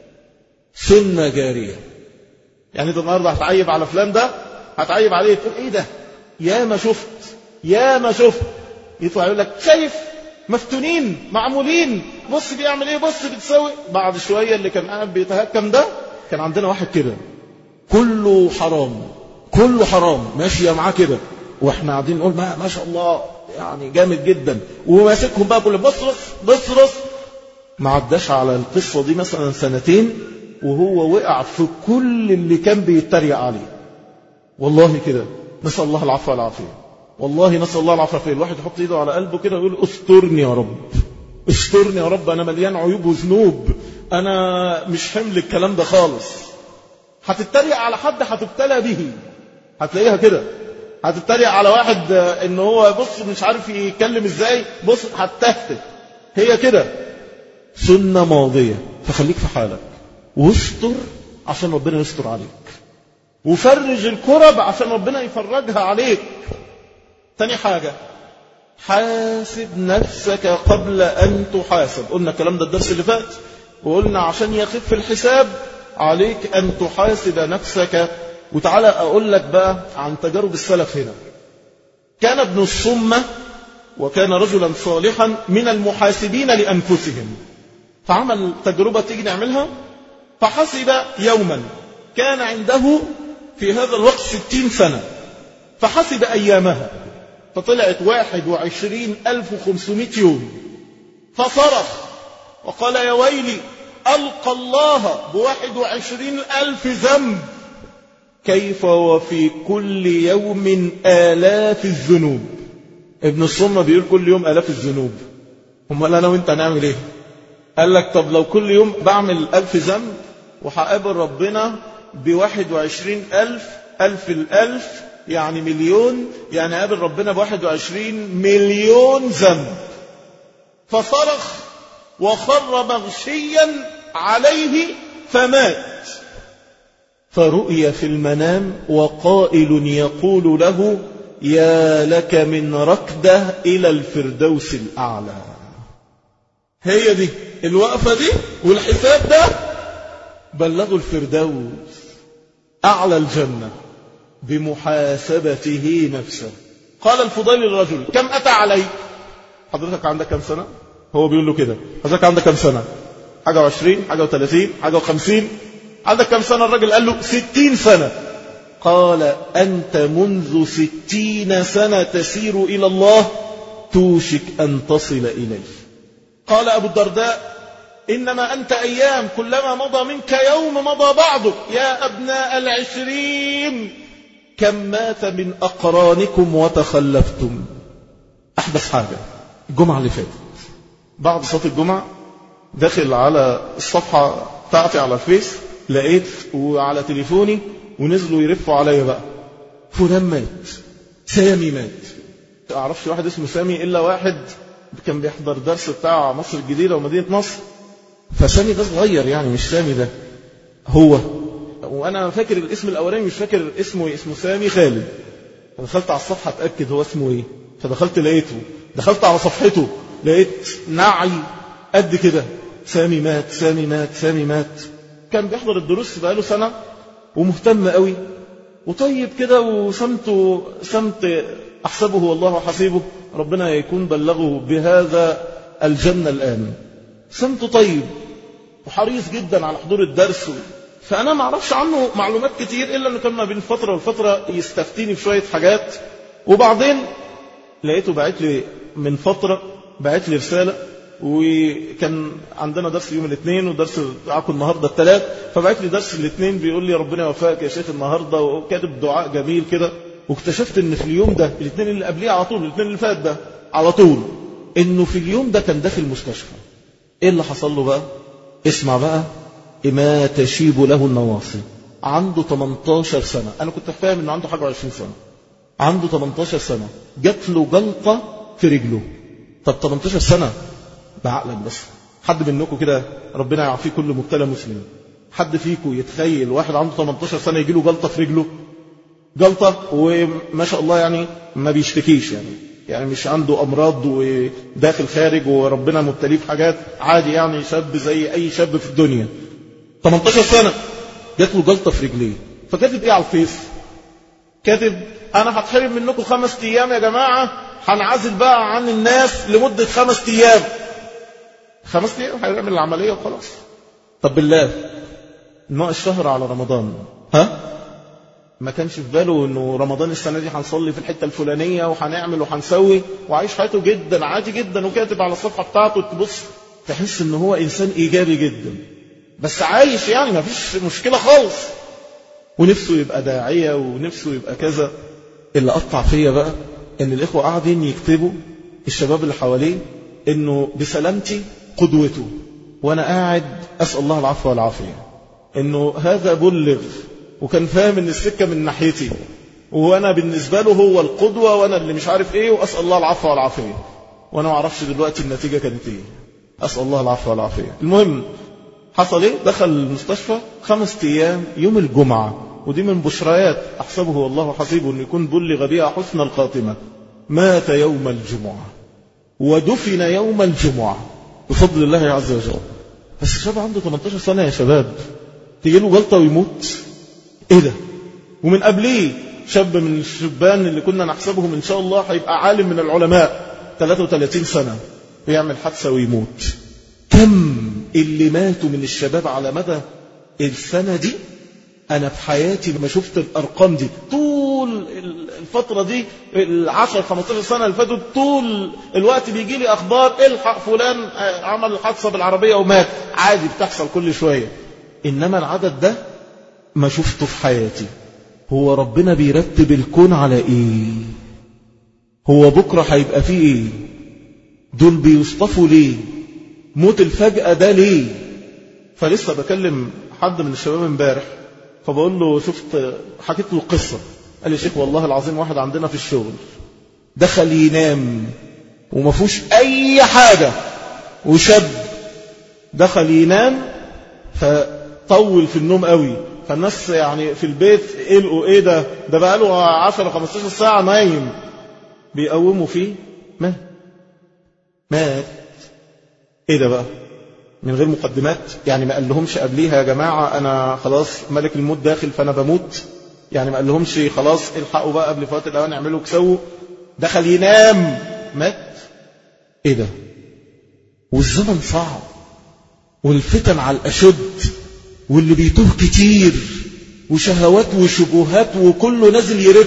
سنة جارية. يعني أنت النهاردة هتعيب على فلان ده، هتعيب عليه تقول إيه ده، يا ما شفت يا ما شفت، يطلع يقول لك شايف مفتونين معمولين، بص بيعمل إيه، بص بتسوي. بعد شوية اللي كان قاعد بيتهكم ده، كان عندنا واحد كده كله حرام كله حرام ماشية معاه كده، واحنا قاعدين نقول ما, ما شاء الله يعني جامد جدا، وماسكهم بقى كل بصرف بصرف. ما عداش على القصة دي مثلا سنتين وهو وقع في كل اللي كان بيتريق عليه. والله كده نسأل الله العفو والعافية، والله نسأل الله العفو والعافية. الواحد يحط ايده على قلبه كده ويقول استرني يا رب، استرني يا رب، انا مليان عيوب وذنوب، انا مش حمل الكلام ده خالص. هتتريق على حد هتبتلى به، هتلاقيها كده. هتتريق على واحد ان هو بص مش عارف يتكلم ازاي، بص هتهته. هي كده سنة ماضية. فخليك في حالك واستر عشان ربنا يستر عليك، وفرج الكرب عشان ربنا يفرجها عليك. تاني حاجة، حاسب نفسك قبل أن تحاسب. قلنا الكلام ده الدرس اللي فات، وقلنا عشان يخف الحساب عليك أن تحاسب نفسك. وتعالى أقول لك بقى عن تجارب السلف هنا. كان ابن الصمة وكان رجلا صالحا من المحاسبين لأنفسهم، فعمل تجربة تيجي نعملها. فحسب يوما، كان عنده في هذا الوقت ستين سنة، فحسب أيامها فطلعت واحد وعشرين ألف وخمسمائة يوم. فصرخ وقال يا ويلي، ألقى الله بواحد وعشرين ألف ذنب، كيف وفي كل يوم آلاف الذنوب. ابن الصمة بيقول كل يوم آلاف الذنوب، هم قال أنا وإنت هنعمل إيه؟ قال لك طب لو كل يوم بعمل ألف ذنب وحقابل ربنا بواحد وعشرين ألف، ألف الألف يعني مليون، يعني قابل ربنا بواحد وعشرين مليون ذنب. فصرخ وخر مغشيا عليه فمات. فرؤي في المنام وقائل يقول له يا لك من ركدة إلى الفردوس الأعلى. هي دي الوقفة دي والحساب ده بلغوا الفردوس أعلى الجنة بمحاسبته نفسه. قال الفضيل للرجل كم أتى عليك؟ حضرتك عندك كم سنة؟ هو بيقول له كده، حضرتك عندك كم سنة؟ حاجة وعشرين، حاجة وثلاثين، حاجة وخمسين. عندك كم سنة؟ الرجل قال له ستين سنة. قال أنت منذ ستين سنة تسير إلى الله، توشك أن تصل إليه. قال أبو الدرداء إنما أنت أيام، كلما مضى منك يوم مضى بعضك. يا أبناء العشرين كم مات من أقرانكم وتخلفتم. أحدث حاجة الجمعة اللي فاتت بعد صلاة الجمعة داخل على الصفحة بتاعتي على الفيس، لقيت وعلى تليفوني ونزلوا يرفوا عليا بقى فلان مات، سامي مات. أعرفش واحد اسمه سامي إلا واحد كان بيحضر درس بتاع مصر الجديدة ومدينة نصر. فسامي ده صغير يعني، مش سامي ده هو. وأنا فاكر الاسم الأولاني مش فاكر اسمه، اسمه سامي خالد. فدخلت على الصفحة أتأكد هو اسمه إيه، فدخلت لقيته، دخلت على صفحته لقيت نعي قد كده، سامي مات سامي مات سامي مات. كان بيحضر الدروس بقاله سنة ومهتم قوي وطيب كده، وسمته سمت أحسبه والله حسيبه. ربنا يكون بلغه بهذا الجنة الآن. سمته طيب وحريص جدا على حضور الدرس، فأنا ما أعرفش عنه معلومات كتير إلا أنه كان ما بين فترة والفترة يستفتيني في شوية حاجات. وبعدين لقيته بعت لي من فترة، بعت لي رسالة، وكان عندنا درس يوم الاثنين ودرس معاكم النهارده الثلاث، فبعت لي درس الاثنين بيقول لي ربنا يوفقك يا شيخ النهارده، وكاتب دعاء جميل كده. واكتشفت ان في اليوم ده الاثنين اللي قبليه على طول، الاثنين اللي فات ده على طول، انه في اليوم ده كان داخل المستشفى. ايه اللي حصل له بقى؟ اسمع بقى، ما تشيب له النواصي. عنده تمنتاشر سنة، انا كنت فاهم انه عنده حاجة وعشرين سنة. عنده تمنتاشر سنة جات له جلطة في رجله. طب تمنتاشر سنة بعقلك بس، حد منكم كده ربنا يعافيه كل مبتلى مسلم، حد فيكم يتخيل واحد عنده تمنتاشر سنة يجي له جلطة في رجله؟ جلطة وما شاء الله يعني ما بيشتكيش، يعني يعني مش عنده أمراض وداخل خارج وربنا مبتليه في حاجات، عادي يعني شاب زي أي شاب في الدنيا. تمنتاشر سنة جات له جلطة في رجليه، فكاتب إيه على الفيس؟ كاتب أنا هتحرم منكم خمس أيام يا جماعة، هنعزل بقى عن الناس لمدة خمس أيام. خمس أيام هيعمل العملية وخلاص. طب بالله ناقص شهر على رمضان، ها؟ ما كانش في باله انه رمضان السنة دي هنصلي في الحتة الفلانية وهنعمل وهنسوي، وعايش حياته جدا عادي جدا، وكاتب على الصفحة بتاعته تبص تحس ان هو انسان ايجابي جدا، بس عايش يعني ما فيش مشكلة خالص، ونفسه يبقى داعية ونفسه يبقى كذا. اللي قطع فيا بقى ان الاخوة قاعدين يكتبوا، الشباب اللي حواليه، انه بسلامتي قدوته، وانا قاعد اسأل الله العفو والعافية، انه هذا بلغ وكان فاهم ان السكة من ناحيتي، وانا بالنسبة له هو القدوة، وانا اللي مش عارف ايه، واسأل الله العفو والعافية، وانا ما اعرفش دلوقتي النتيجة كانت ايه. اسأل الله العفو والعافية. المهم حصل ايه؟ دخل المستشفى خمس ايام يوم الجمعة، ودي من بشريات احسبه والله حسيبه ان يكون بلغ بها حسن الخاتمة. مات يوم الجمعة ودفن يوم الجمعة بفضل الله عز وجل. بس الشاب عنده تمنتاشر سنة يا شباب، تيجي له جلطة ويموت؟ ايه ده؟ ومن قبليه شاب من الشبان اللي كنا نحسبهم ان شاء الله هيبقى عالم من العلماء، ثلاثة وثلاثين سنة بيعمل حادثة ويموت. كم اللي ماتوا من الشباب على مدى السنة دي؟ انا في حياتي ما شفت الارقام دي طول الفترة دي، العشر خمستاشر سنة اللي فاتوا، طول الوقت بيجي لي اخبار الحق فلان عمل حادثة بالعربية ومات، عادي بتحصل كل شوية. انما العدد ده ما شفته في حياتي. هو ربنا بيرتب الكون على ايه؟ هو بكرة هيبقى فيه ايه؟ دول بيصطفوا ليه؟ موت الفجأة ده ليه؟ فلسه بكلم حد من الشباب امبارح، فبقول له شفت، حكيت له القصة، قال لي شيخ والله العظيم واحد عندنا في الشغل دخل ينام وما فيهوش اي حاجة، وشاب دخل ينام فطول في النوم قوي، فالناس يعني في البيت قلقوا ايه ده ده بقى له عشرة خمستاشر ساعة نايم، بيقوموا فيه مات مات. ايه ده بقى؟ من غير مقدمات يعني، ما قال لهمش قبليها يا جماعة انا خلاص ملك الموت داخل فانا بموت، يعني ما قال لهمش خلاص الحقوا بقى قبل فوات الاوان اعملوا كسووا، دخل ينام مات. ايه ده؟ والزمن صعب والفتن على الاشد، واللي بيتوه كتير، وشهوات وشبهات وكله نازل يرف.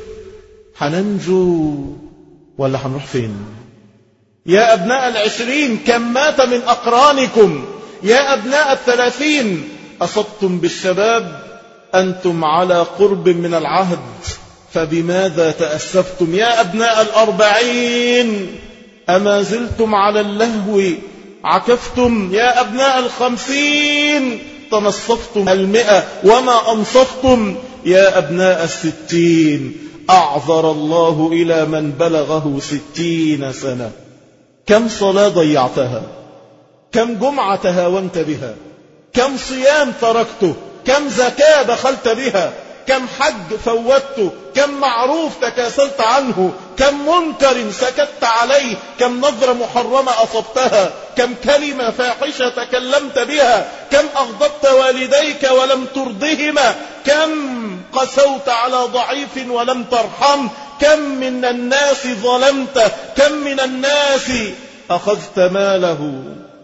هننجو ولا هنروح فين؟ يا أبناء العشرين كم مات من أقرانكم؟ يا أبناء الثلاثين أصبتم بالشباب أنتم على قرب من العهد، فبماذا تأسفتم؟ يا أبناء الأربعين أما زلتم على اللهو عكفتم؟ يا أبناء الخمسين تنصفتم المئة وما أنصفتم؟ يا أبناء الستين أعذر الله إلى من بلغه ستين سنة. كم صلاة ضيعتها؟ كم جمعة تهاونت بها؟ كم صيام تركته؟ كم زكاة دخلت بها؟ كم حج فوتته؟ كم معروف تكاسلت عنه؟ كم منكر سكت عليه؟ كم نظرة محرمة أصبتها؟ كم كلمة فاحشة تكلمت بها؟ كم أغضبت والديك ولم ترضهما؟ كم قسوت على ضعيف ولم ترحم؟ كم من الناس ظلمت، كم من الناس أخذت ماله.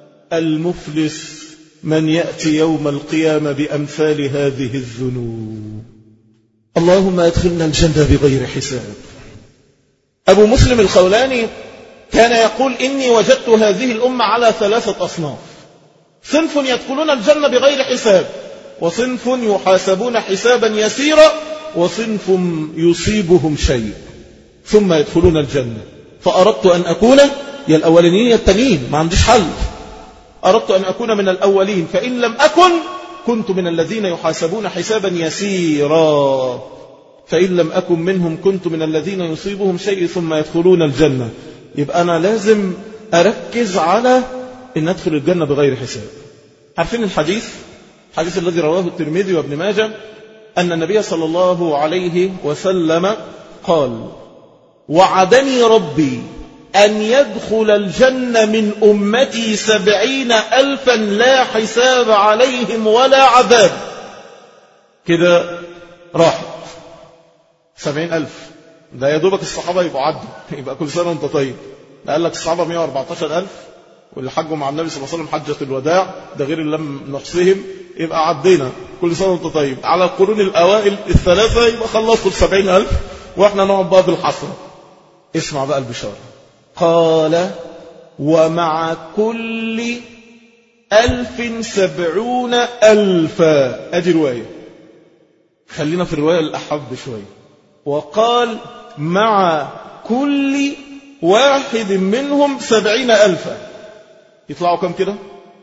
المفلس من يأتي يوم القيامة بأمثال هذه الذنوب. اللهم أدخلنا الجنة بغير حساب. أبو مسلم الخولاني كان يقول إني وجدت هذه الأمة على ثلاثة أصناف: صنف يدخلون الجنة بغير حساب، وصنف يحاسبون حسابا يسيرا، وصنف يصيبهم شيء ثم يدخلون الجنة. فأردت أن أكون يا الأولين يا التانيين، ما عنديش حل. أردت أن أكون من الأولين، فإن لم أكن كنت من الذين يحاسبون حسابا يسيرا، فإن لم أكن منهم كنت من الذين يصيبهم شيء ثم يدخلون الجنة. يبقى أنا لازم أركز على أن أدخل الجنة بغير حساب. عارفين الحديث الحديث الذي رواه الترمذي وابن ماجه أن النبي صلى الله عليه وسلم قال: وعدني ربي أن يدخل الجنة من أمتي سبعين ألفا لا حساب عليهم ولا عذاب. كده راحت سبعين ألف، ده يا دوبك الصحابة يبقوا عدوا، يبقى كل سنة وانت طيب. قال لك الصحابة مئة وأربعتاشر ألف، واللي حجوا مع النبي صلى الله عليه وسلم حجة الوداع، ده غير اللي لم نحصيهم، يبقى عدينا كل سنة وانت طيب. على القرون الأوائل الثلاثة يبقى خلصوا السبعين ألف، واحنا نقعد بقى بالحصر. اسمع بقى البشارة. قال: ومع كل ألف سبعون ألفا. أدي رواية، خلينا في الرواية الأحب شوية. وقال: مع كل واحد منهم سبعين ألفا. يطلعوا كم كده؟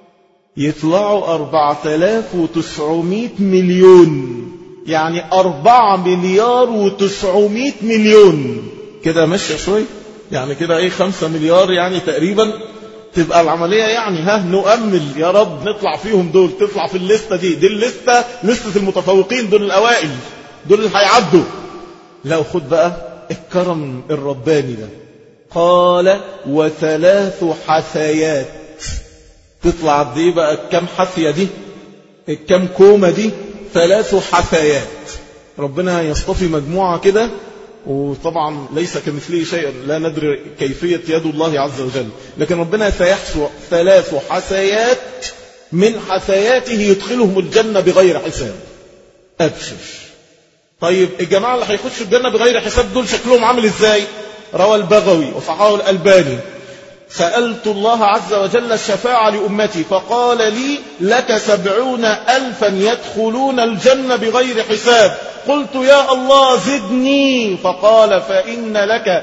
يطلعوا أربعة آلاف وتسعمائة مليون، يعني أربعة مليار وتسعمائة مليون. كده ماشي شوية، يعني كده ايه خمسة مليار يعني تقريبا. تبقى العملية يعني ها نؤمل يا رب نطلع فيهم دول، تطلع في الليستة دي. دي الليستة لستة المتفوقين، دول الأوائل، دول اللي هيعدوا. لا خد بقى الكرم الرباني ده. قال: وثلاث حثيات. تطلع دي بقى كم حثية دي، كم كومة دي؟ ثلاث حثيات. ربنا يصطفي مجموعة كده، وطبعا ليس كمثله شيء، لا ندري كيفية يد الله عز وجل، لكن ربنا سيحصل ثلاث حثيات من حثياته يدخلهم الجنة بغير حساب. أبشر. طيب الجماعة اللي هيخشوا الجنة بغير حساب دول شكلهم عامل ازاي؟ روى البغوي وصححه الألباني: سألت الله عز وجل الشفاعة لأمتي فقال لي: لك سبعون ألفا يدخلون الجنة بغير حساب. قلت: يا الله زدني. فقال: فإن لك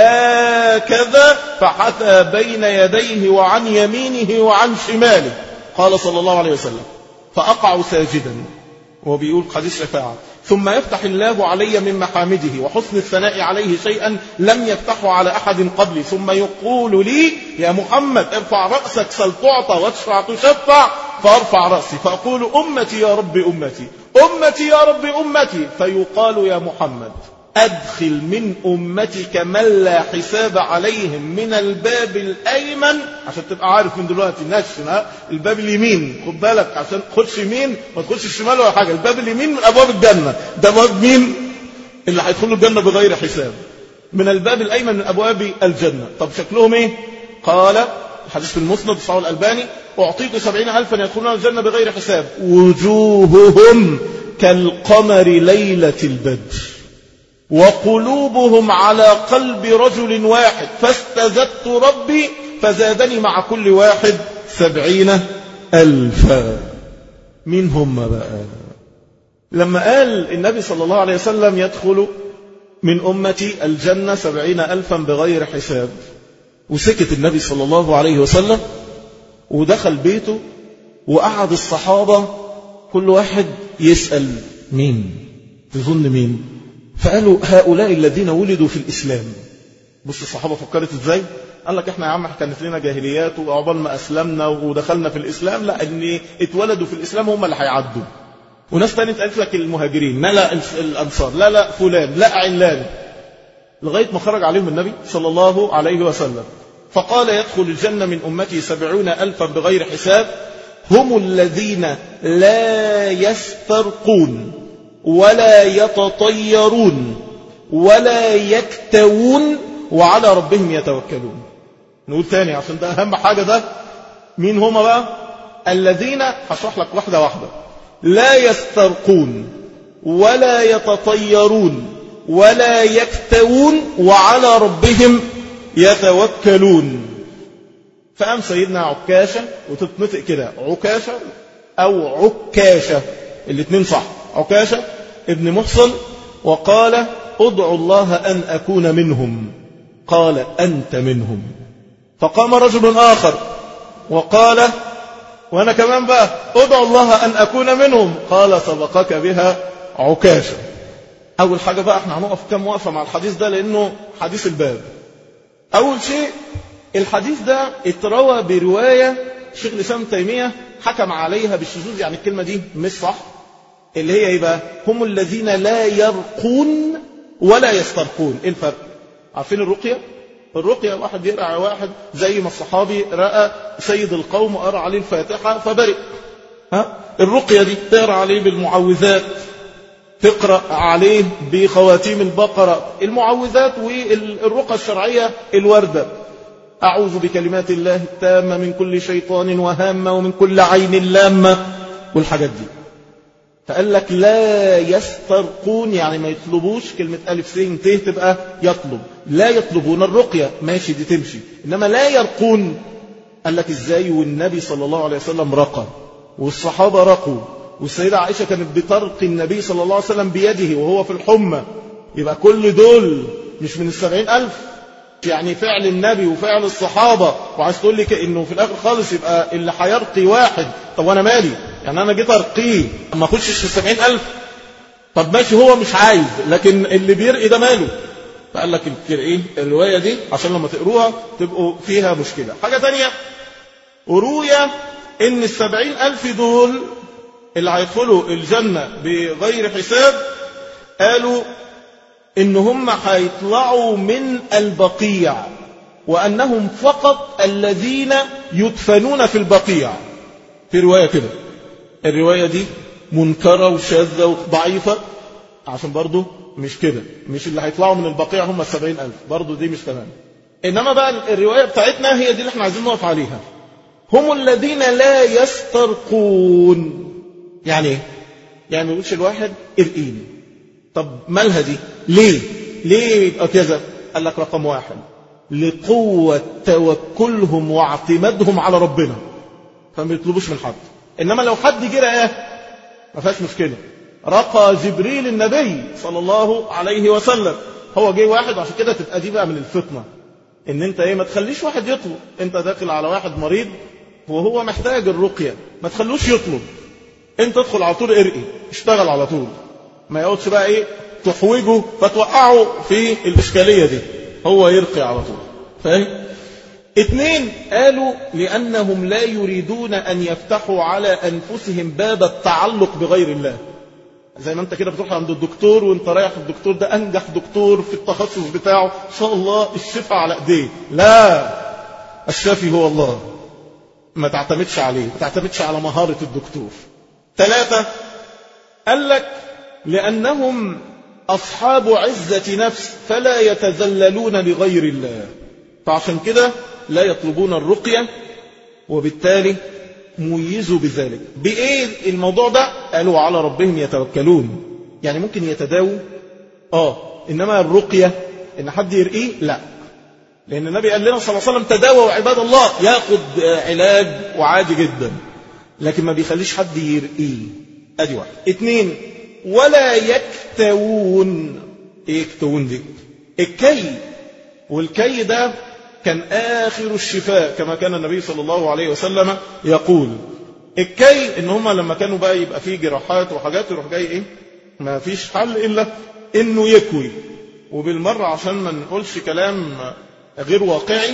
هكذا، فحثى بين يديه وعن يمينه وعن شماله. قال صلى الله عليه وسلم: فأقع ساجدا، وهو بيقول حديث شفاعة، ثم يفتح الله علي من محامده وحسن الثناء عليه شيئا لم يفتحه على أحد قبلي، ثم يقول لي: يا محمد ارفع رأسك سل تعطى واشفع تشفع. فأرفع رأسي فأقول: أمتي يا رب أمتي، أمتي يا رب أمتي. فيقال: يا محمد أدخل من أمتك من لا حساب عليهم من الباب الأيمن. عشان تبقى عارف من دلوقتي نشنا الباب اليمين، خد بالك عشان تخش يمين ما تخش الشمال ولا حاجة. الباب اليمين من أبواب الجنة، ده باب مين اللي هيدخلوا الجنة بغير حساب؟ من الباب الأيمن من أبواب الجنة. طب شكلهم إيه؟ قال الحديث في المسند صححه الألباني: أعطيت سبعين ألفا يدخلون الجنة بغير حساب، وجوههم كالقمر ليلة البدر، وقلوبهم على قلب رجل واحد، فاستزدت ربي فزادني مع كل واحد سبعين ألفا. مين هم بقى؟ لما قال النبي صلى الله عليه وسلم: يدخل من أمتي الجنة سبعين ألفا بغير حساب، وسكت النبي صلى الله عليه وسلم ودخل بيته وقعد الصحابة كل واحد يسأل: مين؟ تظن مين؟ فقالوا: هؤلاء الذين ولدوا في الإسلام. بص الصحابة فكرت ازاي؟ قال لك احنا يا عم كانت لنا جاهليات وعقبال ما أسلمنا ودخلنا في الإسلام، لا اللي اتولدوا في الإسلام هم اللي هيعدوا. وناس تانية قالت لك المهاجرين، لا لا الأنصار، لا لا فلان، لا علان، لغاية ما خرج عليهم النبي صلى الله عليه وسلم فقال: يدخل الجنة من أمتي سبعون ألفا بغير حساب، هم الذين لا يسترقون ولا يتطيرون ولا يكتوون وعلى ربهم يتوكلون. نقول تاني عشان ده أهم حاجة. ده مين هما بقى؟ الذين هشرح لك واحدة واحدة. لا يسترقون ولا يتطيرون ولا يكتوون وعلى ربهم يتوكلون. فقام سيدنا عكاشة، وتتنطق كده عكاشة أو عكاشة، الاثنين صح، عكاشة ابن محصن، وقال ادعوا الله أن أكون منهم. قال أنت منهم. فقام رجل آخر وقال وأنا كمان بقى ادعوا الله أن أكون منهم. قال سبقك بها عكاشة. أول حاجة بقى احنا هنقف كم وقفة مع الحديث ده لأنه حديث الباب. أول شيء الحديث ده اتروى برواية شيخ الإسلام تيمية حكم عليها بالشذوذ، يعني الكلمة دي مش صح، اللي هي ايه بقى؟ هم الذين لا يرقون ولا يسترقون. ايه الفرق؟ عارفين الرقية؟ الرقية واحد يقرأ على واحد زي ما الصحابي رأى سيد القوم وقرأ عليه الفاتحة فبرئ. ها؟ الرقية دي تقرأ عليه بالمعوذات، تقرأ عليه بخواتيم البقرة، المعوذات والرقى الشرعية الوردة. أعوذ بكلمات الله التامة من كل شيطان وهامة ومن كل عين لامة والحاجات دي. فقال لك لا يسترقون، يعني ما يطلبوش كلمة ألف سين ته تبقى يطلب. لا يطلبون الرقية، ماشي دي تمشي، إنما لا يرقون. قال لك إزاي والنبي صلى الله عليه وسلم رقى والصحابة رقوا والسيدة عائشة كانت بترقي النبي صلى الله عليه وسلم بيده وهو في الحمى، يبقى كل دول مش من السبعين ألف؟ يعني فعل النبي وفعل الصحابة، وعايز تقول لي إنه في الآخر خالص يبقى اللي هيرقي واحد. طب وأنا مالي؟ يعني أنا جيت أرقيه ما أخشش في السبعين ألف؟ طب ماشي هو مش عايز، لكن اللي بيرقي ده ماله؟ فقال لك إيه الرواية دي عشان لما تقروها تبقوا فيها مشكلة. حاجة تانية، رؤية إن السبعين ألف دول اللي هيدخلوا الجنة بغير حساب، قالوا إن هم هيطلعوا من البقيع، وأنهم فقط الذين يدفنون في البقيع. في رواية كده، الرواية دي منكرة وشاذة وضعيفة، عشان برضو مش كده، مش اللي هيطلعوا من البقيع هم السبعين ألف، برضو دي مش تمام. إنما بقى الرواية بتاعتنا هي دي اللي احنا عايزين نقف عليها. هم الذين لا يسترقون. يعني ايه؟ يعني ما يقولش الواحد ارقيني. طب مالها دي؟ ليه؟ ليه يبقى كذا؟ قال لك رقم واحد لقوة توكلهم واعتمادهم على ربنا، فما يطلبوش من حد. إنما لو حد جرى ايه ما فيهاش مشكلة. رقى جبريل النبي صلى الله عليه وسلم، هو جه واحد، عشان كده تبقى دي بقى من الفطنة، ان انت ايه ما تخليش واحد يطلب. انت داخل على واحد مريض وهو محتاج الرقية، ما تخلوش يطلب، انت ادخل على طول ارقي، اشتغل على طول، ما يقعدش بقى ايه تحوجه فتوقعه في الاشكالية دي، هو يرقي على طول. فاهم؟ اثنين، قالوا لأنهم لا يريدون أن يفتحوا على أنفسهم باب التعلق بغير الله. زي ما انت كده بتروح عند الدكتور وانت رايح الدكتور ده أنجح دكتور في التخصص بتاعه، إن شاء الله الشفاء على ايديه. لا، الشافي هو الله، ما تعتمدش عليه، ما تعتمدش على مهارة الدكتور. ثلاثة، قال لك لأنهم أصحاب عزة نفس فلا يتذللون لغير الله، فعشان كده لا يطلبون الرقية، وبالتالي ميزوا بذلك. بإيه الموضوع ده؟ قالوا على ربهم يتوكلون، يعني ممكن يتداووا آه إنما الرقية إن حد يرقيه لا، لأن النبي قال لنا صلى الله عليه وسلم تداووا عباد الله، ياخد علاج وعادي جدا، لكن ما بيخليش حد يرقيه. أدي واحد. اثنين، ولا يكتوون. إيه يكتوون دي؟ الكي، والكي ده كان آخر الشفاء كما كان النبي صلى الله عليه وسلم يقول. الكي إن هم لما كانوا بقى يبقى فيه جراحات وحاجات يروح جاي إيه ما فيش حل إلا إنه يكوي. وبالمرة عشان ما نقولش كلام غير واقعي،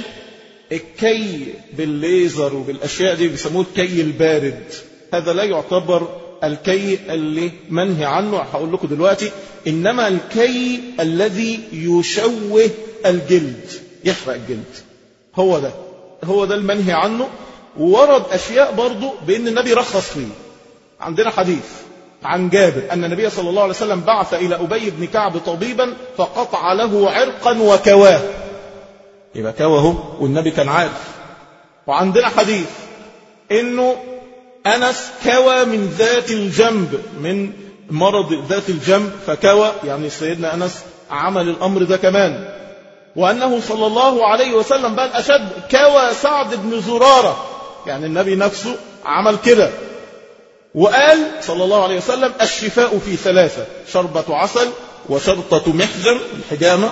الكي بالليزر وبالأشياء دي بيسموه الكي البارد، هذا لا يعتبر الكي اللي منهي عنه، هقول لكم دلوقتي. إنما الكي الذي يشوه الجلد، يحرق الجلد، هو ده هو ده المنهي عنه. وورد أشياء برضو بأن النبي رخص فيه. عندنا حديث عن جابر أن النبي صلى الله عليه وسلم بعث إلى أبي بن كعب طبيبا فقطع له عرقا وكواه. يبقى كواه والنبي كان عارف. وعندنا حديث إنه أنس كوى من ذات الجنب، من مرض ذات الجنب فكوى، يعني سيدنا أنس عمل الأمر ده كمان. وأنه صلى الله عليه وسلم بل أشد كوى سعد بن زرارة، يعني النبي نفسه عمل كده. وقال صلى الله عليه وسلم الشفاء في ثلاثة: شربة عسل، وشرطة محجن الحجامة،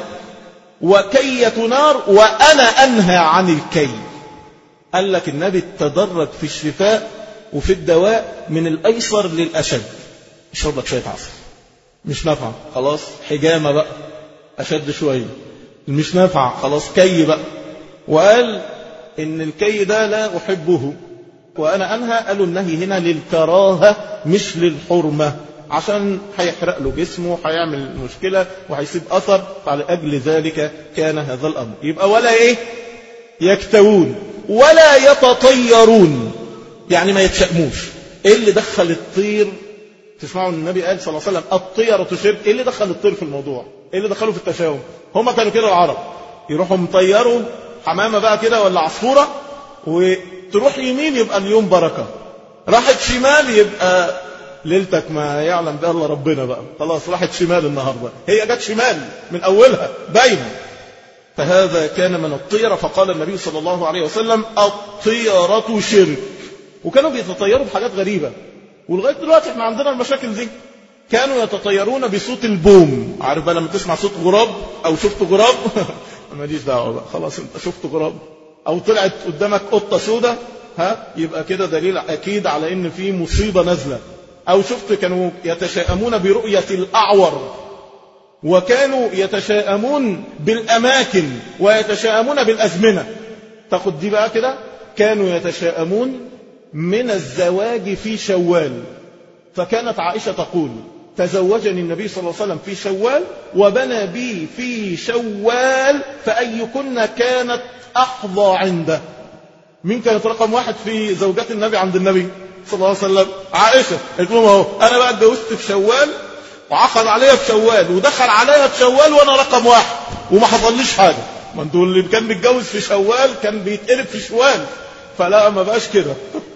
وكية نار، وأنا أنهى عن الكي. قال لك النبي تدرج في الشفاء وفي الدواء من الأيسر للأشد. شرب لك شوية عسل مش نافع، خلاص حجامة بقى أشد شوية، مش نافع خلاص كي بقى. وقال إن الكي ده لا أحبه وأنا أنهى. قالوا النهي هنا للكراهة مش للحرمة، عشان هيحرق له جسمه، هيعمل مشكلة وهيسيب أثر، فعلى أجل ذلك كان هذا الأمر. يبقى ولا إيه يكتوون ولا يتطيرون، يعني ما يتشأموش. إيه اللي دخل الطير؟ تسمعوا النبي قال صلى الله عليه وسلم الطيرة شرك. إيه اللي دخل الطير في الموضوع؟ إيه اللي دخله في التشاؤم؟ هما كانوا كده العرب، يروحوا مطيروا حمامة بقى كده ولا عصفورة، وتروح يمين يبقى اليوم بركة، راحت شمال يبقى ليلتك ما يعلم بها الله ربنا بقى، خلاص راحت شمال النهاردة، هي جت شمال من أولها باينة. فهذا كان من الطيرة. فقال النبي صلى الله عليه وسلم الطيرة شرك. وكانوا بيتطيروا بحاجات غريبة، ولغاية دلوقتي احنا عندنا المشاكل دي. كانوا يتطيرون بصوت البوم. عارف بقى لما تسمع صوت غراب أو شفت غراب ماليش دعوة بقى، خلاص انت شفت غراب، أو طلعت قدامك قطة سودة، ها يبقى كده دليل أكيد على إن في مصيبة نازلة. أو شفت كانوا يتشائمون برؤية الأعور، وكانوا يتشائمون بالأماكن ويتشائمون بالأزمنة. تاخد دي بقى كده، كانوا يتشائمون من الزواج في شوال. فكانت عائشة تقول تزوجني النبي صلى الله عليه وسلم في شوال وبنى بي في شوال، فأيكن كانت أحظى عنده. مين كانت رقم واحد في زوجات النبي عند النبي صلى الله عليه وسلم؟ عائشة. قلت لهم اهو انا بقى اتجوزت في شوال وعقد عليا في شوال ودخل عليا في شوال وانا رقم واحد وما حصليش حاجة. ما انتوا اللي كان بيتجوز في شوال كان بيتقلب في شوال، فلا ما بقاش كده.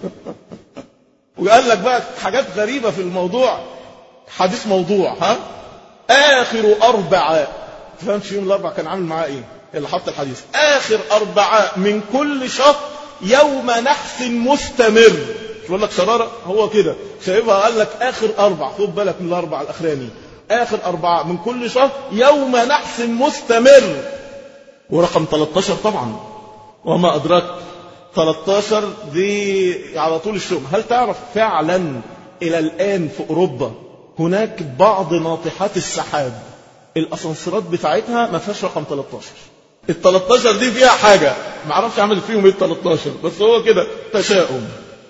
وقال لك بقى حاجات غريبة في الموضوع، حديث موضوع. ها آخر أربعاء، تفهمش يوم الأربع كان عامل معاه إيه اللي حط الحديث؟ آخر أربعاء من كل شهر يوم نحس مستمر. مش بقول لك شرارة، هو كده شايفها. قال لك آخر أربع، خد بالك من الأربع الأخراني، آخر أربعاء من كل شهر يوم نحس مستمر. ورقم ثلاثة عشر طبعا وما أدراك ثلاثة عشر دي على طول الشؤم. هل تعرف فعلا إلى الآن في أوروبا هناك بعض ناطحات السحاب الأسانسيرات بتاعتها ما فيهاش رقم ثلاثة عشر. ال ثلاثة عشر دي فيها حاجة ما اعرفش اعمل فيهم ايه ال ثلاثة عشر، بس هو كده تشاؤم.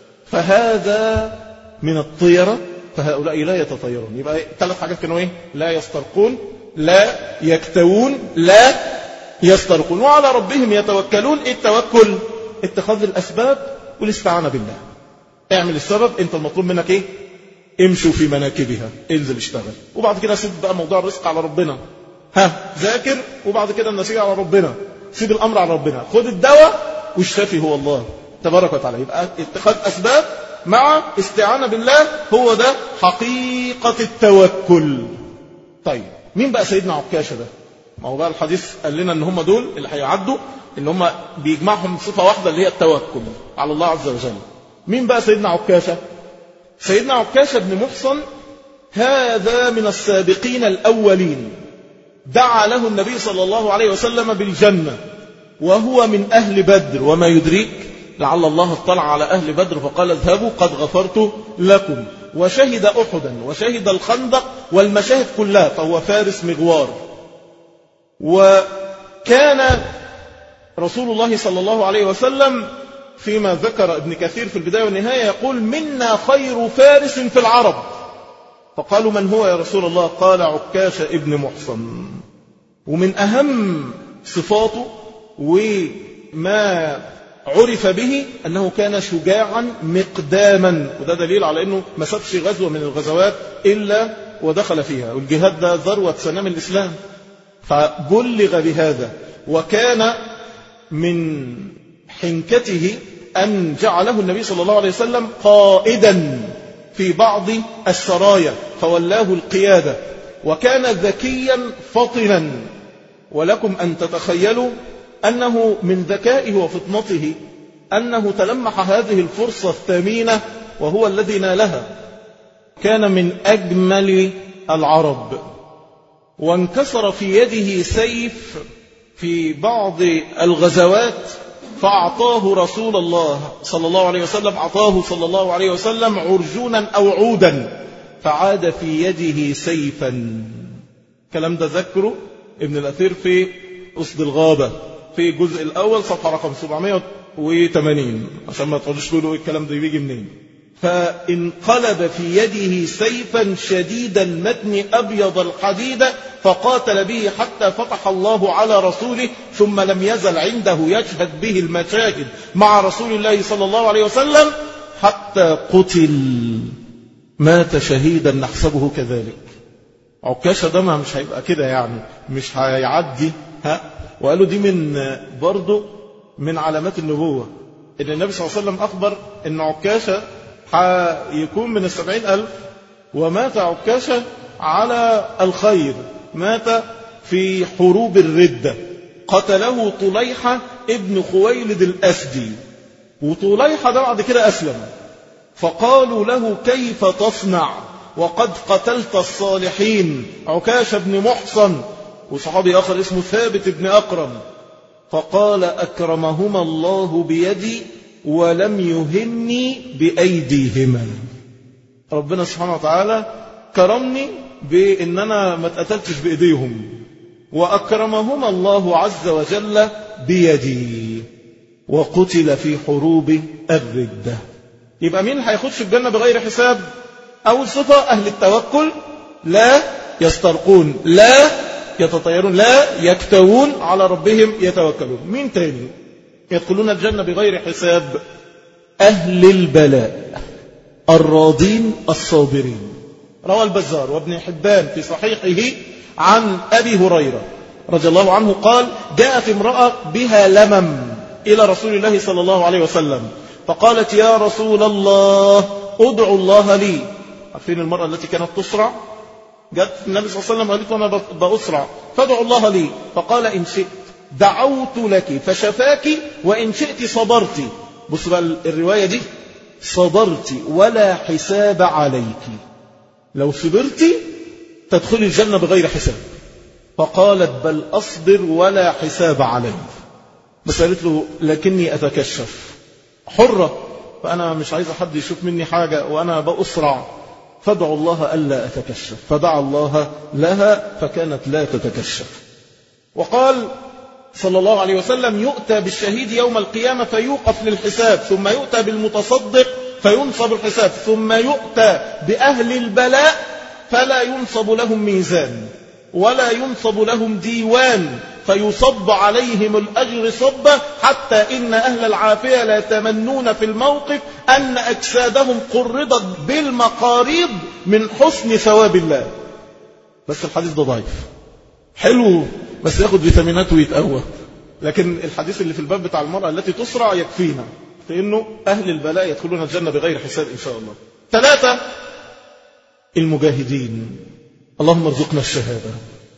فهذا من الطيرة، فهؤلاء لا يتطيرون. يبقى ثلاث حاجات كانوا ايه؟ لا يسترقون، لا يكتوون، لا يسترقون، وعلى ربهم يتوكلون. التوكل اتخاذ الأسباب والاستعانة بالله. اعمل السبب، انت المطلوب منك ايه؟ امشوا في مناكبها، انزل اشتغل، وبعد كده سيب بقى موضوع الرزق على ربنا. ها ذاكر، وبعد كده النتيجة على ربنا. سيب الأمر على ربنا، خد الدواء والشافي هو الله تبارك وتعالى. يبقى اتخاذ أسباب مع استعانة بالله، هو ده حقيقة التوكل. طيب مين بقى سيدنا عكاشة ده؟ ما هو بقى الحديث قال لنا ان هم دول اللي هيعدوا، اللي هم بيجمعهم صفة واحدة اللي هي التوكل على الله عز وجل. مين بقى سيدنا عكاشة؟ سيدنا عكاشة بن محصن هذا من السابقين الأولين. دعا له النبي صلى الله عليه وسلم بالجنة، وهو من أهل بدر. وما يدريك لعل الله اطلع على أهل بدر فقال اذهبوا قد غفرت لكم. وشهد أحدا وشهد الخندق والمشاهد كلها، فهو فارس مغوار. وكان رسول الله صلى الله عليه وسلم فيما ذكر ابن كثير في البداية والنهاية يقول منا خير فارس في العرب. فقالوا من هو يا رسول الله؟ قال عكاشة ابن محصن. ومن أهم صفاته وما عرف به أنه كان شجاعا مقداما، وده دليل على أنه ما سابش غزوة من الغزوات إلا ودخل فيها، والجهاد ده ذروة سنام الإسلام، فبلغ بهذا. وكان من حنكته أن جعله النبي صلى الله عليه وسلم قائدا في بعض السرايا فولاه القيادة، وكان ذكيا فطنا. ولكم أن تتخيلوا أنه من ذكائه وفطنته أنه تلمح هذه الفرصة الثمينة وهو الذي نالها. كان من أجمل العرب، وانكسر في يده سيف في بعض الغزوات فأعطاه رسول الله صلى الله عليه وسلم أعطاه صلى الله عليه وسلم عرجونا أو عودا، فعاد في يده سيفا. كلام ده ذكره ابن الأثير في أسد الغابة في الجزء الأول صفحة رقم سبعمائة وثمانين، عشان ما تقولوش تقولوا الكلام ده بيجي منين. فانقلب في يده سيفا شديد المتن أبيض الحديد فقاتل به حتى فتح الله على رسوله، ثم لم يزل عنده يشهد به المشاهد مع رسول الله صلى الله عليه وسلم حتى قتل، مات شهيدا نحسبه كذلك. عكاشة ده ما مش هيبقى كده يعني، مش هيعدي ها. وقالوا دي من برضو من علامات النبوة، إن النبي صلى الله عليه وسلم أخبر إن عكاشة هيكون من السبعين ألف، ومات عكاشة على الخير، مات في حروب الردة. قتله طليحة ابن خويلد الأسدي، وطليحة ده بعد كده أسلم، فقالوا له كيف تصنع وقد قتلت الصالحين عكاشة بن محصن وصحابي آخر اسمه ثابت بن أقرم، فقال أكرمهما الله بيدي ولم يهني بأيديهما. ربنا سبحانه وتعالى كرمني بأن أنا ما اتقتلتش بإيديهم، وأكرمهما الله عز وجل بيدي، وقتل في حروب الردة. يبقى مين هيخش الجنة بغير حساب؟ أول صفة أهل التوكل، لا يسترقون، لا يتطيرون، لا يكتوون، على ربهم يتوكلون. مين تاني يدخلون الجنة بغير حساب؟ أهل البلاء الراضين الصابرين. روى البزار وابن حبان في صحيحه عن أبي هريرة رضي الله عنه قال: جاءت امرأة بها لمم إلى رسول الله صلى الله عليه وسلم، فقالت: يا رسول الله ادعو الله لي. عارفين المرأة التي كانت تسرع؟ جاءت النبي صلى الله عليه وسلم قالت: أنا بأسرع فادعو الله لي. فقال: إن شئت دعوت لك فشفاك، وإن شئت صبرت. بص بقى الرواية دي، صبرت ولا حساب عليك، لو صبرت تدخل الجنة بغير حساب. فقالت: بل أصبر ولا حساب علي. بس قالت له: لكني أتكشف، حرة، فأنا مش عايز حد يشوف مني حاجة وأنا بأسرع، فادعوا الله ألا أتكشف. فدعا الله لها فكانت لا تتكشف. وقال صلى الله عليه وسلم: يؤتى بالشهيد يوم القيامة فيوقف للحساب، ثم يؤتى بالمتصدق فينصب الحساب، ثم يؤتى بأهل البلاء فلا ينصب لهم ميزان ولا ينصب لهم ديوان، فيصب عليهم الأجر صبة، حتى إن أهل العافية لا يتمنون في الموقف أن أجسادهم قرضت بالمقاريض من حسن ثواب الله. بس الحديث ده ضعيف، حلو بس ياخد فيتامينات ويتقوى، لكن الحديث اللي في الباب بتاع المرأة التي تسرع يكفينا في أنه أهل البلاء يدخلون الجنة بغير حساب إن شاء الله. ثلاثة، المجاهدين، اللهم ارزقنا الشهادة.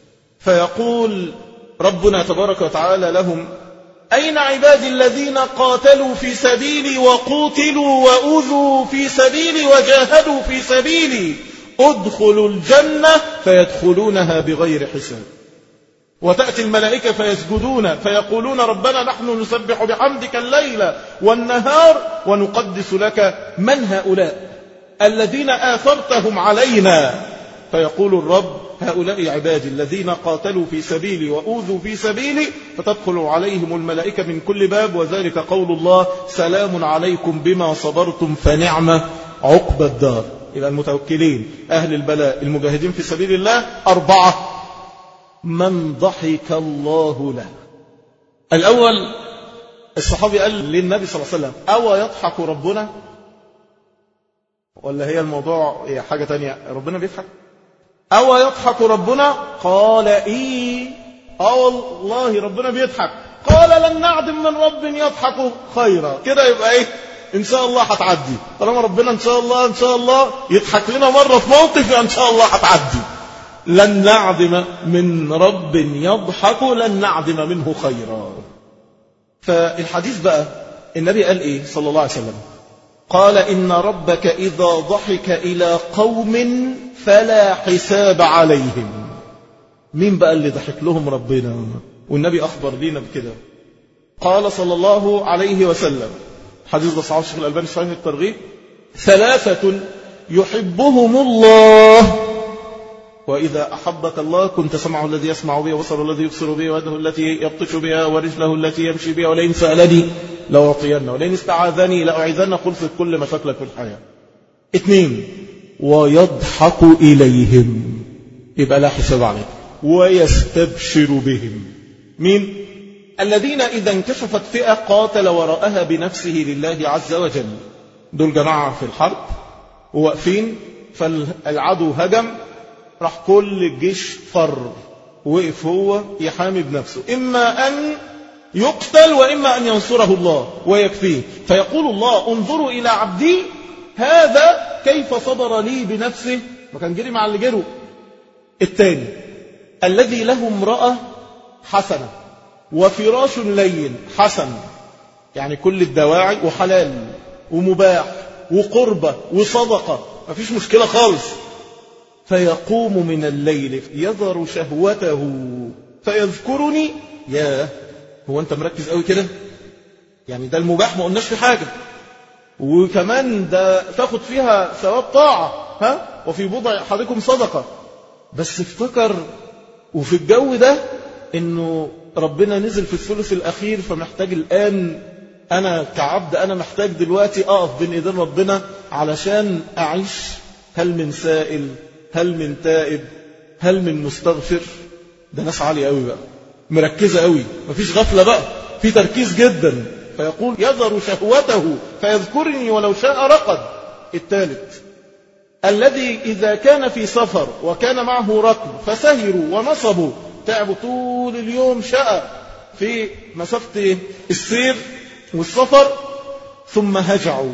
فيقول ربنا تبارك وتعالى لهم: أين عبادي الذين قاتلوا في سبيلي وقوتلوا وأوذوا في سبيلي وجاهدوا في سبيلي؟ ادخلوا الجنة فيدخلونها بغير حساب. وتأتي الملائكة فيسجدون فيقولون: ربنا نحن نسبح بحمدك الليل والنهار ونقدس لك. من هؤلاء الذين آثرتهم علينا؟ فيقول الرب: هؤلاء عبادي الذين قاتلوا في سبيلي وأوذوا في سبيلي. فتدخل عليهم الملائكة من كل باب، وذلك قول الله: سلام عليكم بما صبرتم فنعم عقبى الدار. إلى المتوكلين أهل البلاء المجاهدين في سبيل الله. أربعة، من ضحك الله له. الأول الصحابي قال للنبي صلى الله عليه وسلم أو يضحك ربنا، ولا هي الموضوع هي حاجة تانية؟ ربنا بيضحك؟ أو يضحك ربنا؟ قال إيه آه والله ربنا بيضحك. قال لن نعدم من رب يضحك خيرا. كده يبقى إيه؟ إن شاء الله هتعدي. طالما ربنا إن شاء الله إن شاء الله يضحك لنا مرة في موقف، إن شاء الله هتعدي. لن نعدم من رب يضحك لن نعدم منه خيرا. فالحديث بقى النبي قال إيه صلى الله عليه وسلم؟ قال إن ربك إذا ضحك إلى قوم فلا حساب عليهم. مين بقى اللي ضحك لهم ربنا؟ والنبي أخبر لنا بكده. قال صلى الله عليه وسلم، حديث ده صحيح الشيخ الألباني صحيح الترغيب، ثلاثة يحبهم الله وإذا أحبك الله كنت سمعه الذي يسمع به وبصره الذي يبصر به ويده التي يبطش بها ورجله التي يمشي بها ولئن سألني لأعطينه ولئن استعاذني لأعيذنه. قل في كل مشاكلك في الحياة. اثنين ويضحك إليهم، يبقى لا حساب عليهم، ويستبشر بهم. مين؟ الذين إذا انكشفت فئة قاتل وراءها بنفسه لله عز وجل. دول جماعة في الحرب وواقفين، فالعدو هجم، راح كل الجيش فر، وقف هو يحامي بنفسه، إما أن يقتل وإما أن ينصره الله ويكفيه. فيقول الله انظروا إلى عبدي هذا كيف صبر لي بنفسه، ما كان جري مع اللي جروا. الثاني الذي له امرأة حسنة وفراش لين حسن، يعني كل الدواعي وحلال ومباح وقربة وصدقة، ما فيش مشكلة خالص. فيقوم من الليل يذر شهوته فيذكرني. يا هو أنت مركز قوي كده؟ يعني ده المباح ما قلناش في حاجة، وكمان ده تاخد فيها ثواب طاعة، ها وفي بضع أحدكم صدقة. بس افتكر وفي الجو ده إنه ربنا نزل في الثلث الأخير، فمحتاج الآن أنا كعبد أنا محتاج دلوقتي أقف بين إيدين ربنا علشان أعيش. هل من سائل؟ هل من تائب؟ هل من مستغفر؟ ده ناس عالية قوي بقى، مركزة قوي، مفيش غفلة بقى، في تركيز جدا. فيقول يذر شهوته فيذكرني ولو شاء رقد. الثالث الذي إذا كان في سفر وكان معه ركب فسهروا ونصبوا، تعبوا طول اليوم شقى في مسافة السير والسفر، ثم هجعوا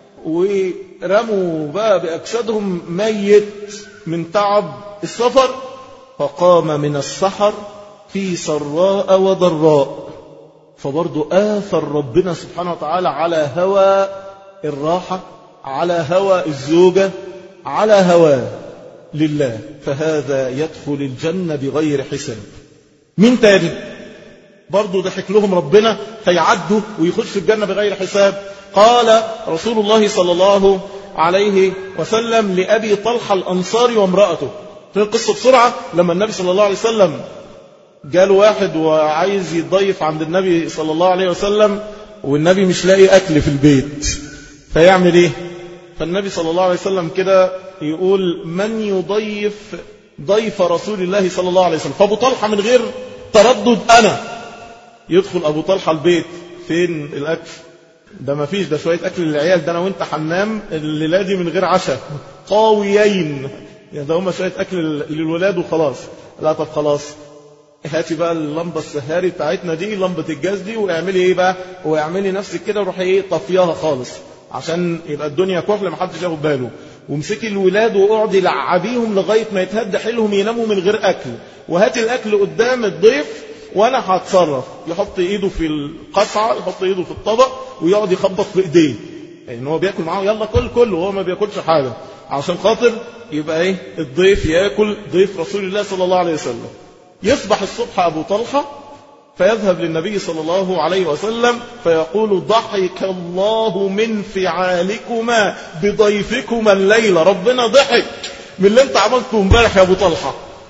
ورموا بقى بأجسادهم ميت من تعب السفر، فقام من السحر في سراء وضراء. فبرضو آثر ربنا سبحانه وتعالى على هوى الراحة، على هوى الزوجة، على هوى لله، فهذا يدخل الجنة بغير حساب. من تاني برضو ضحك لهم ربنا فيعدوا ويخش الجنة بغير حساب. قال رسول الله صلى الله عليه وسلم لأبي طلحة الأنصاري وامرأته في القصة بسرعة. لما النبي صلى الله عليه وسلم جاله واحد وعايز يضيف عند النبي صلى الله عليه وسلم، والنبي مش لاقي أكل في البيت، فيعمل إيه؟ فالنبي صلى الله عليه وسلم كده يقول من يضيف ضيف رسول الله صلى الله عليه وسلم؟ فأبو طلحة من غير تردد أنا. يدخل أبو طلحة البيت، فين الأكل؟ ده ما فيش، ده شوية أكل للعيال، ده أنا وانت حنام الليلة دي من غير عشاء قاويين، يعني ده هم شوية أكل للولاد وخلاص. لا طب خلاص هاتي بقى اللمبة السهاري بتاعتنا دي، لمبة الجاز دي، واعملي ايه بقى، واعملي نفسك كده وروحي ايه طفياها خالص عشان يبقى الدنيا كحل ما حدش ياخد باله، وامسكي الولاد واقعدي لعبيهم لغاية ما يتهد حيلهم يناموا من غير أكل، وهاتي الأكل قدام الضيف وانا هتصرف. يحط ايده في القصعة، يحط ايده في الطبق ويقعد يخبط في ايديه، يعني هو بياكل معاه يلا كل كل وهو ما بياكلش حاجة، عشان خاطر يبقى ايه الضيف ياكل، ضيف رسول الله صلى الله عليه وسلم. يصبح الصبح أبو طلحة فيذهب للنبي صلى الله عليه وسلم فيقول ضحك الله من فعالكما بضيفكما الليلة، ربنا ضحك من اللي انت عملته امبارح يا أبو طلحة،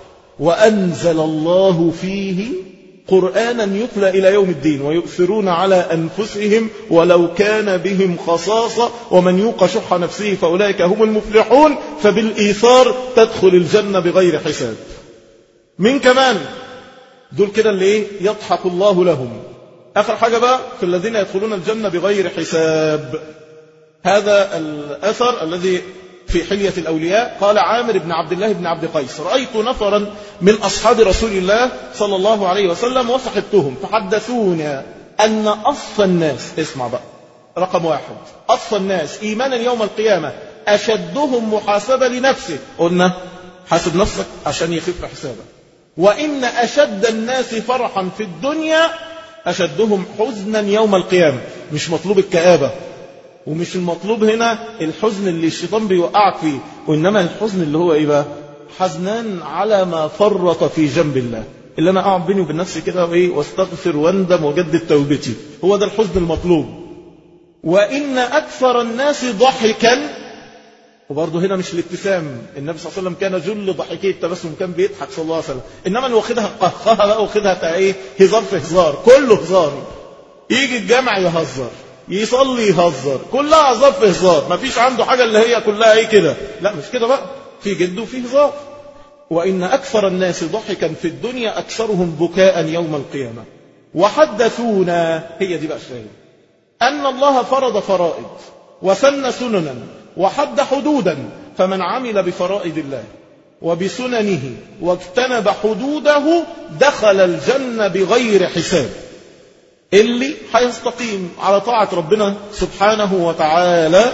وأنزل الله فيه قرآنا يتلى إلى يوم الدين ويؤثرون على أنفسهم ولو كان بهم خصاصة ومن يوق شح نفسه فأولئك هم المفلحون. فبالإيثار تدخل الجنة بغير حساب. من كمان دول كده اللي ايه يضحك الله لهم. آخر حاجة بقى في الذين يدخلون الجنة بغير حساب. هذا الأثر الذي في حلية الأولياء. قال عامر بن عبد الله بن عبد قيس: رأيت نفرا من أصحاب رسول الله صلى الله عليه وسلم وصحبتهم فحدثونا أن أصفى الناس، اسمع بقى، رقم واحد، أصفى الناس إيمانا يوم القيامة أشدهم محاسبة لنفسه. قلنا حاسب نفسك عشان يخف حسابك. وإن أشد الناس فرحا في الدنيا أشدهم حزنا يوم القيامة. مش مطلوب الكآبة، ومش المطلوب هنا الحزن اللي الشيطان بيوقعك فيه، وإنما الحزن اللي هو إيه بقى؟ حزنان على ما فرط في جنب الله، اللي أنا أقعد بيني وبين نفسي كده وإيه واستغفر واندم وجدد توبتي. هو ده الحزن المطلوب. وإن أكثر الناس ضحكا، وبرضه هنا مش الابتسام، النبي صلى الله عليه وسلم كان جل ضحكيه التبسم، كان بيضحك صلى الله عليه وسلم. إنما اللي واخدها قهقها بقى، واخدها إيه، هزار في هزار، كله هزار. يجي الجامع يهزر، يصلي يهزر، كلها هزار في هزار، ما فيش عنده حاجة اللي هي كلها ايه كده، لا مش كده بقى، في جد وفي هزار. وإن أكثر الناس ضحكا في الدنيا أكثرهم بكاء يوم القيامة. وحدثونا، هي دي بقى الشيء، أن الله فرض فرائض وسن سننا وحد حدودا، فمن عمل بفرائض الله وبسننه واجتنب حدوده دخل الجنة بغير حساب. اللي هيستقيم على طاعة ربنا سبحانه وتعالى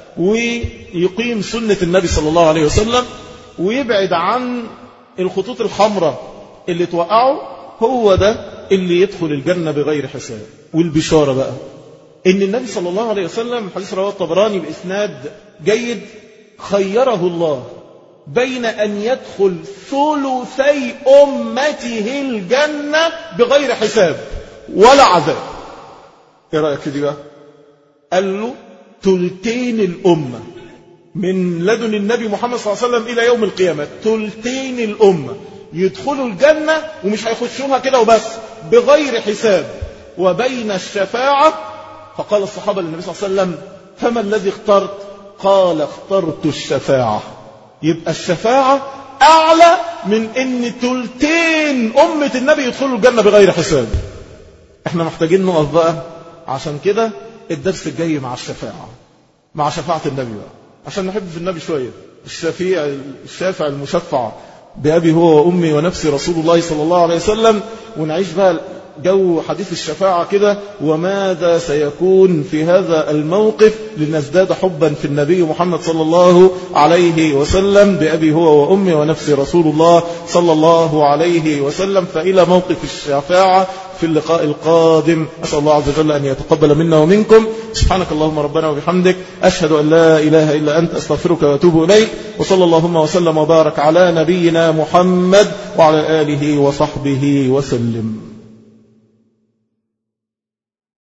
ويقيم سنة النبي صلى الله عليه وسلم ويبعد عن الخطوط الحمراء اللي توقعه، هو ده اللي يدخل الجنة بغير حساب. والبشارة بقى إن النبي صلى الله عليه وسلم، حديث رواه الطبراني بإسناد جيد، خيره الله بين أن يدخل ثلثي أمته الجنة بغير حساب ولا عذاب. ايه رأيك في دي بقى؟ قال له ثلثين الأمة من لدن النبي محمد صلى الله عليه وسلم إلى يوم القيامة، ثلثين الأمة يدخلوا الجنة ومش هيخشوها كده وبس، بغير حساب. وبين الشفاعة، فقال الصحابة للنبي صلى الله عليه وسلم: فما الذي اخترت؟ قال: اخترت الشفاعة. يبقى الشفاعة أعلى من إن ثلثين أمة النبي يدخلوا الجنة بغير حساب. احنا محتاجين نقف بقى، عشان كده الدرس الجاي مع الشفاعة، مع شفاعة النبي بقى، عشان نحب في النبي شوية. الشفيع الشافع المشفع بأبي هو وأمي ونفسي رسول الله صلى الله عليه وسلم، ونعيش بقى جو حديث الشفاعة كده، وماذا سيكون في هذا الموقف لنزداد حبا في النبي محمد صلى الله عليه وسلم بأبي هو وأمي ونفسي رسول الله صلى الله عليه وسلم. فإلى موقف الشفاعة في اللقاء القادم. أسأل الله عز وجل أن يتقبل منا ومنكم. سبحانك اللهم ربنا وبحمدك، أشهد أن لا إله إلا أنت، أستغفرك وأتوب إليك. وصلى اللهم وسلم وبارك على نبينا محمد وعلى آله وصحبه وسلم.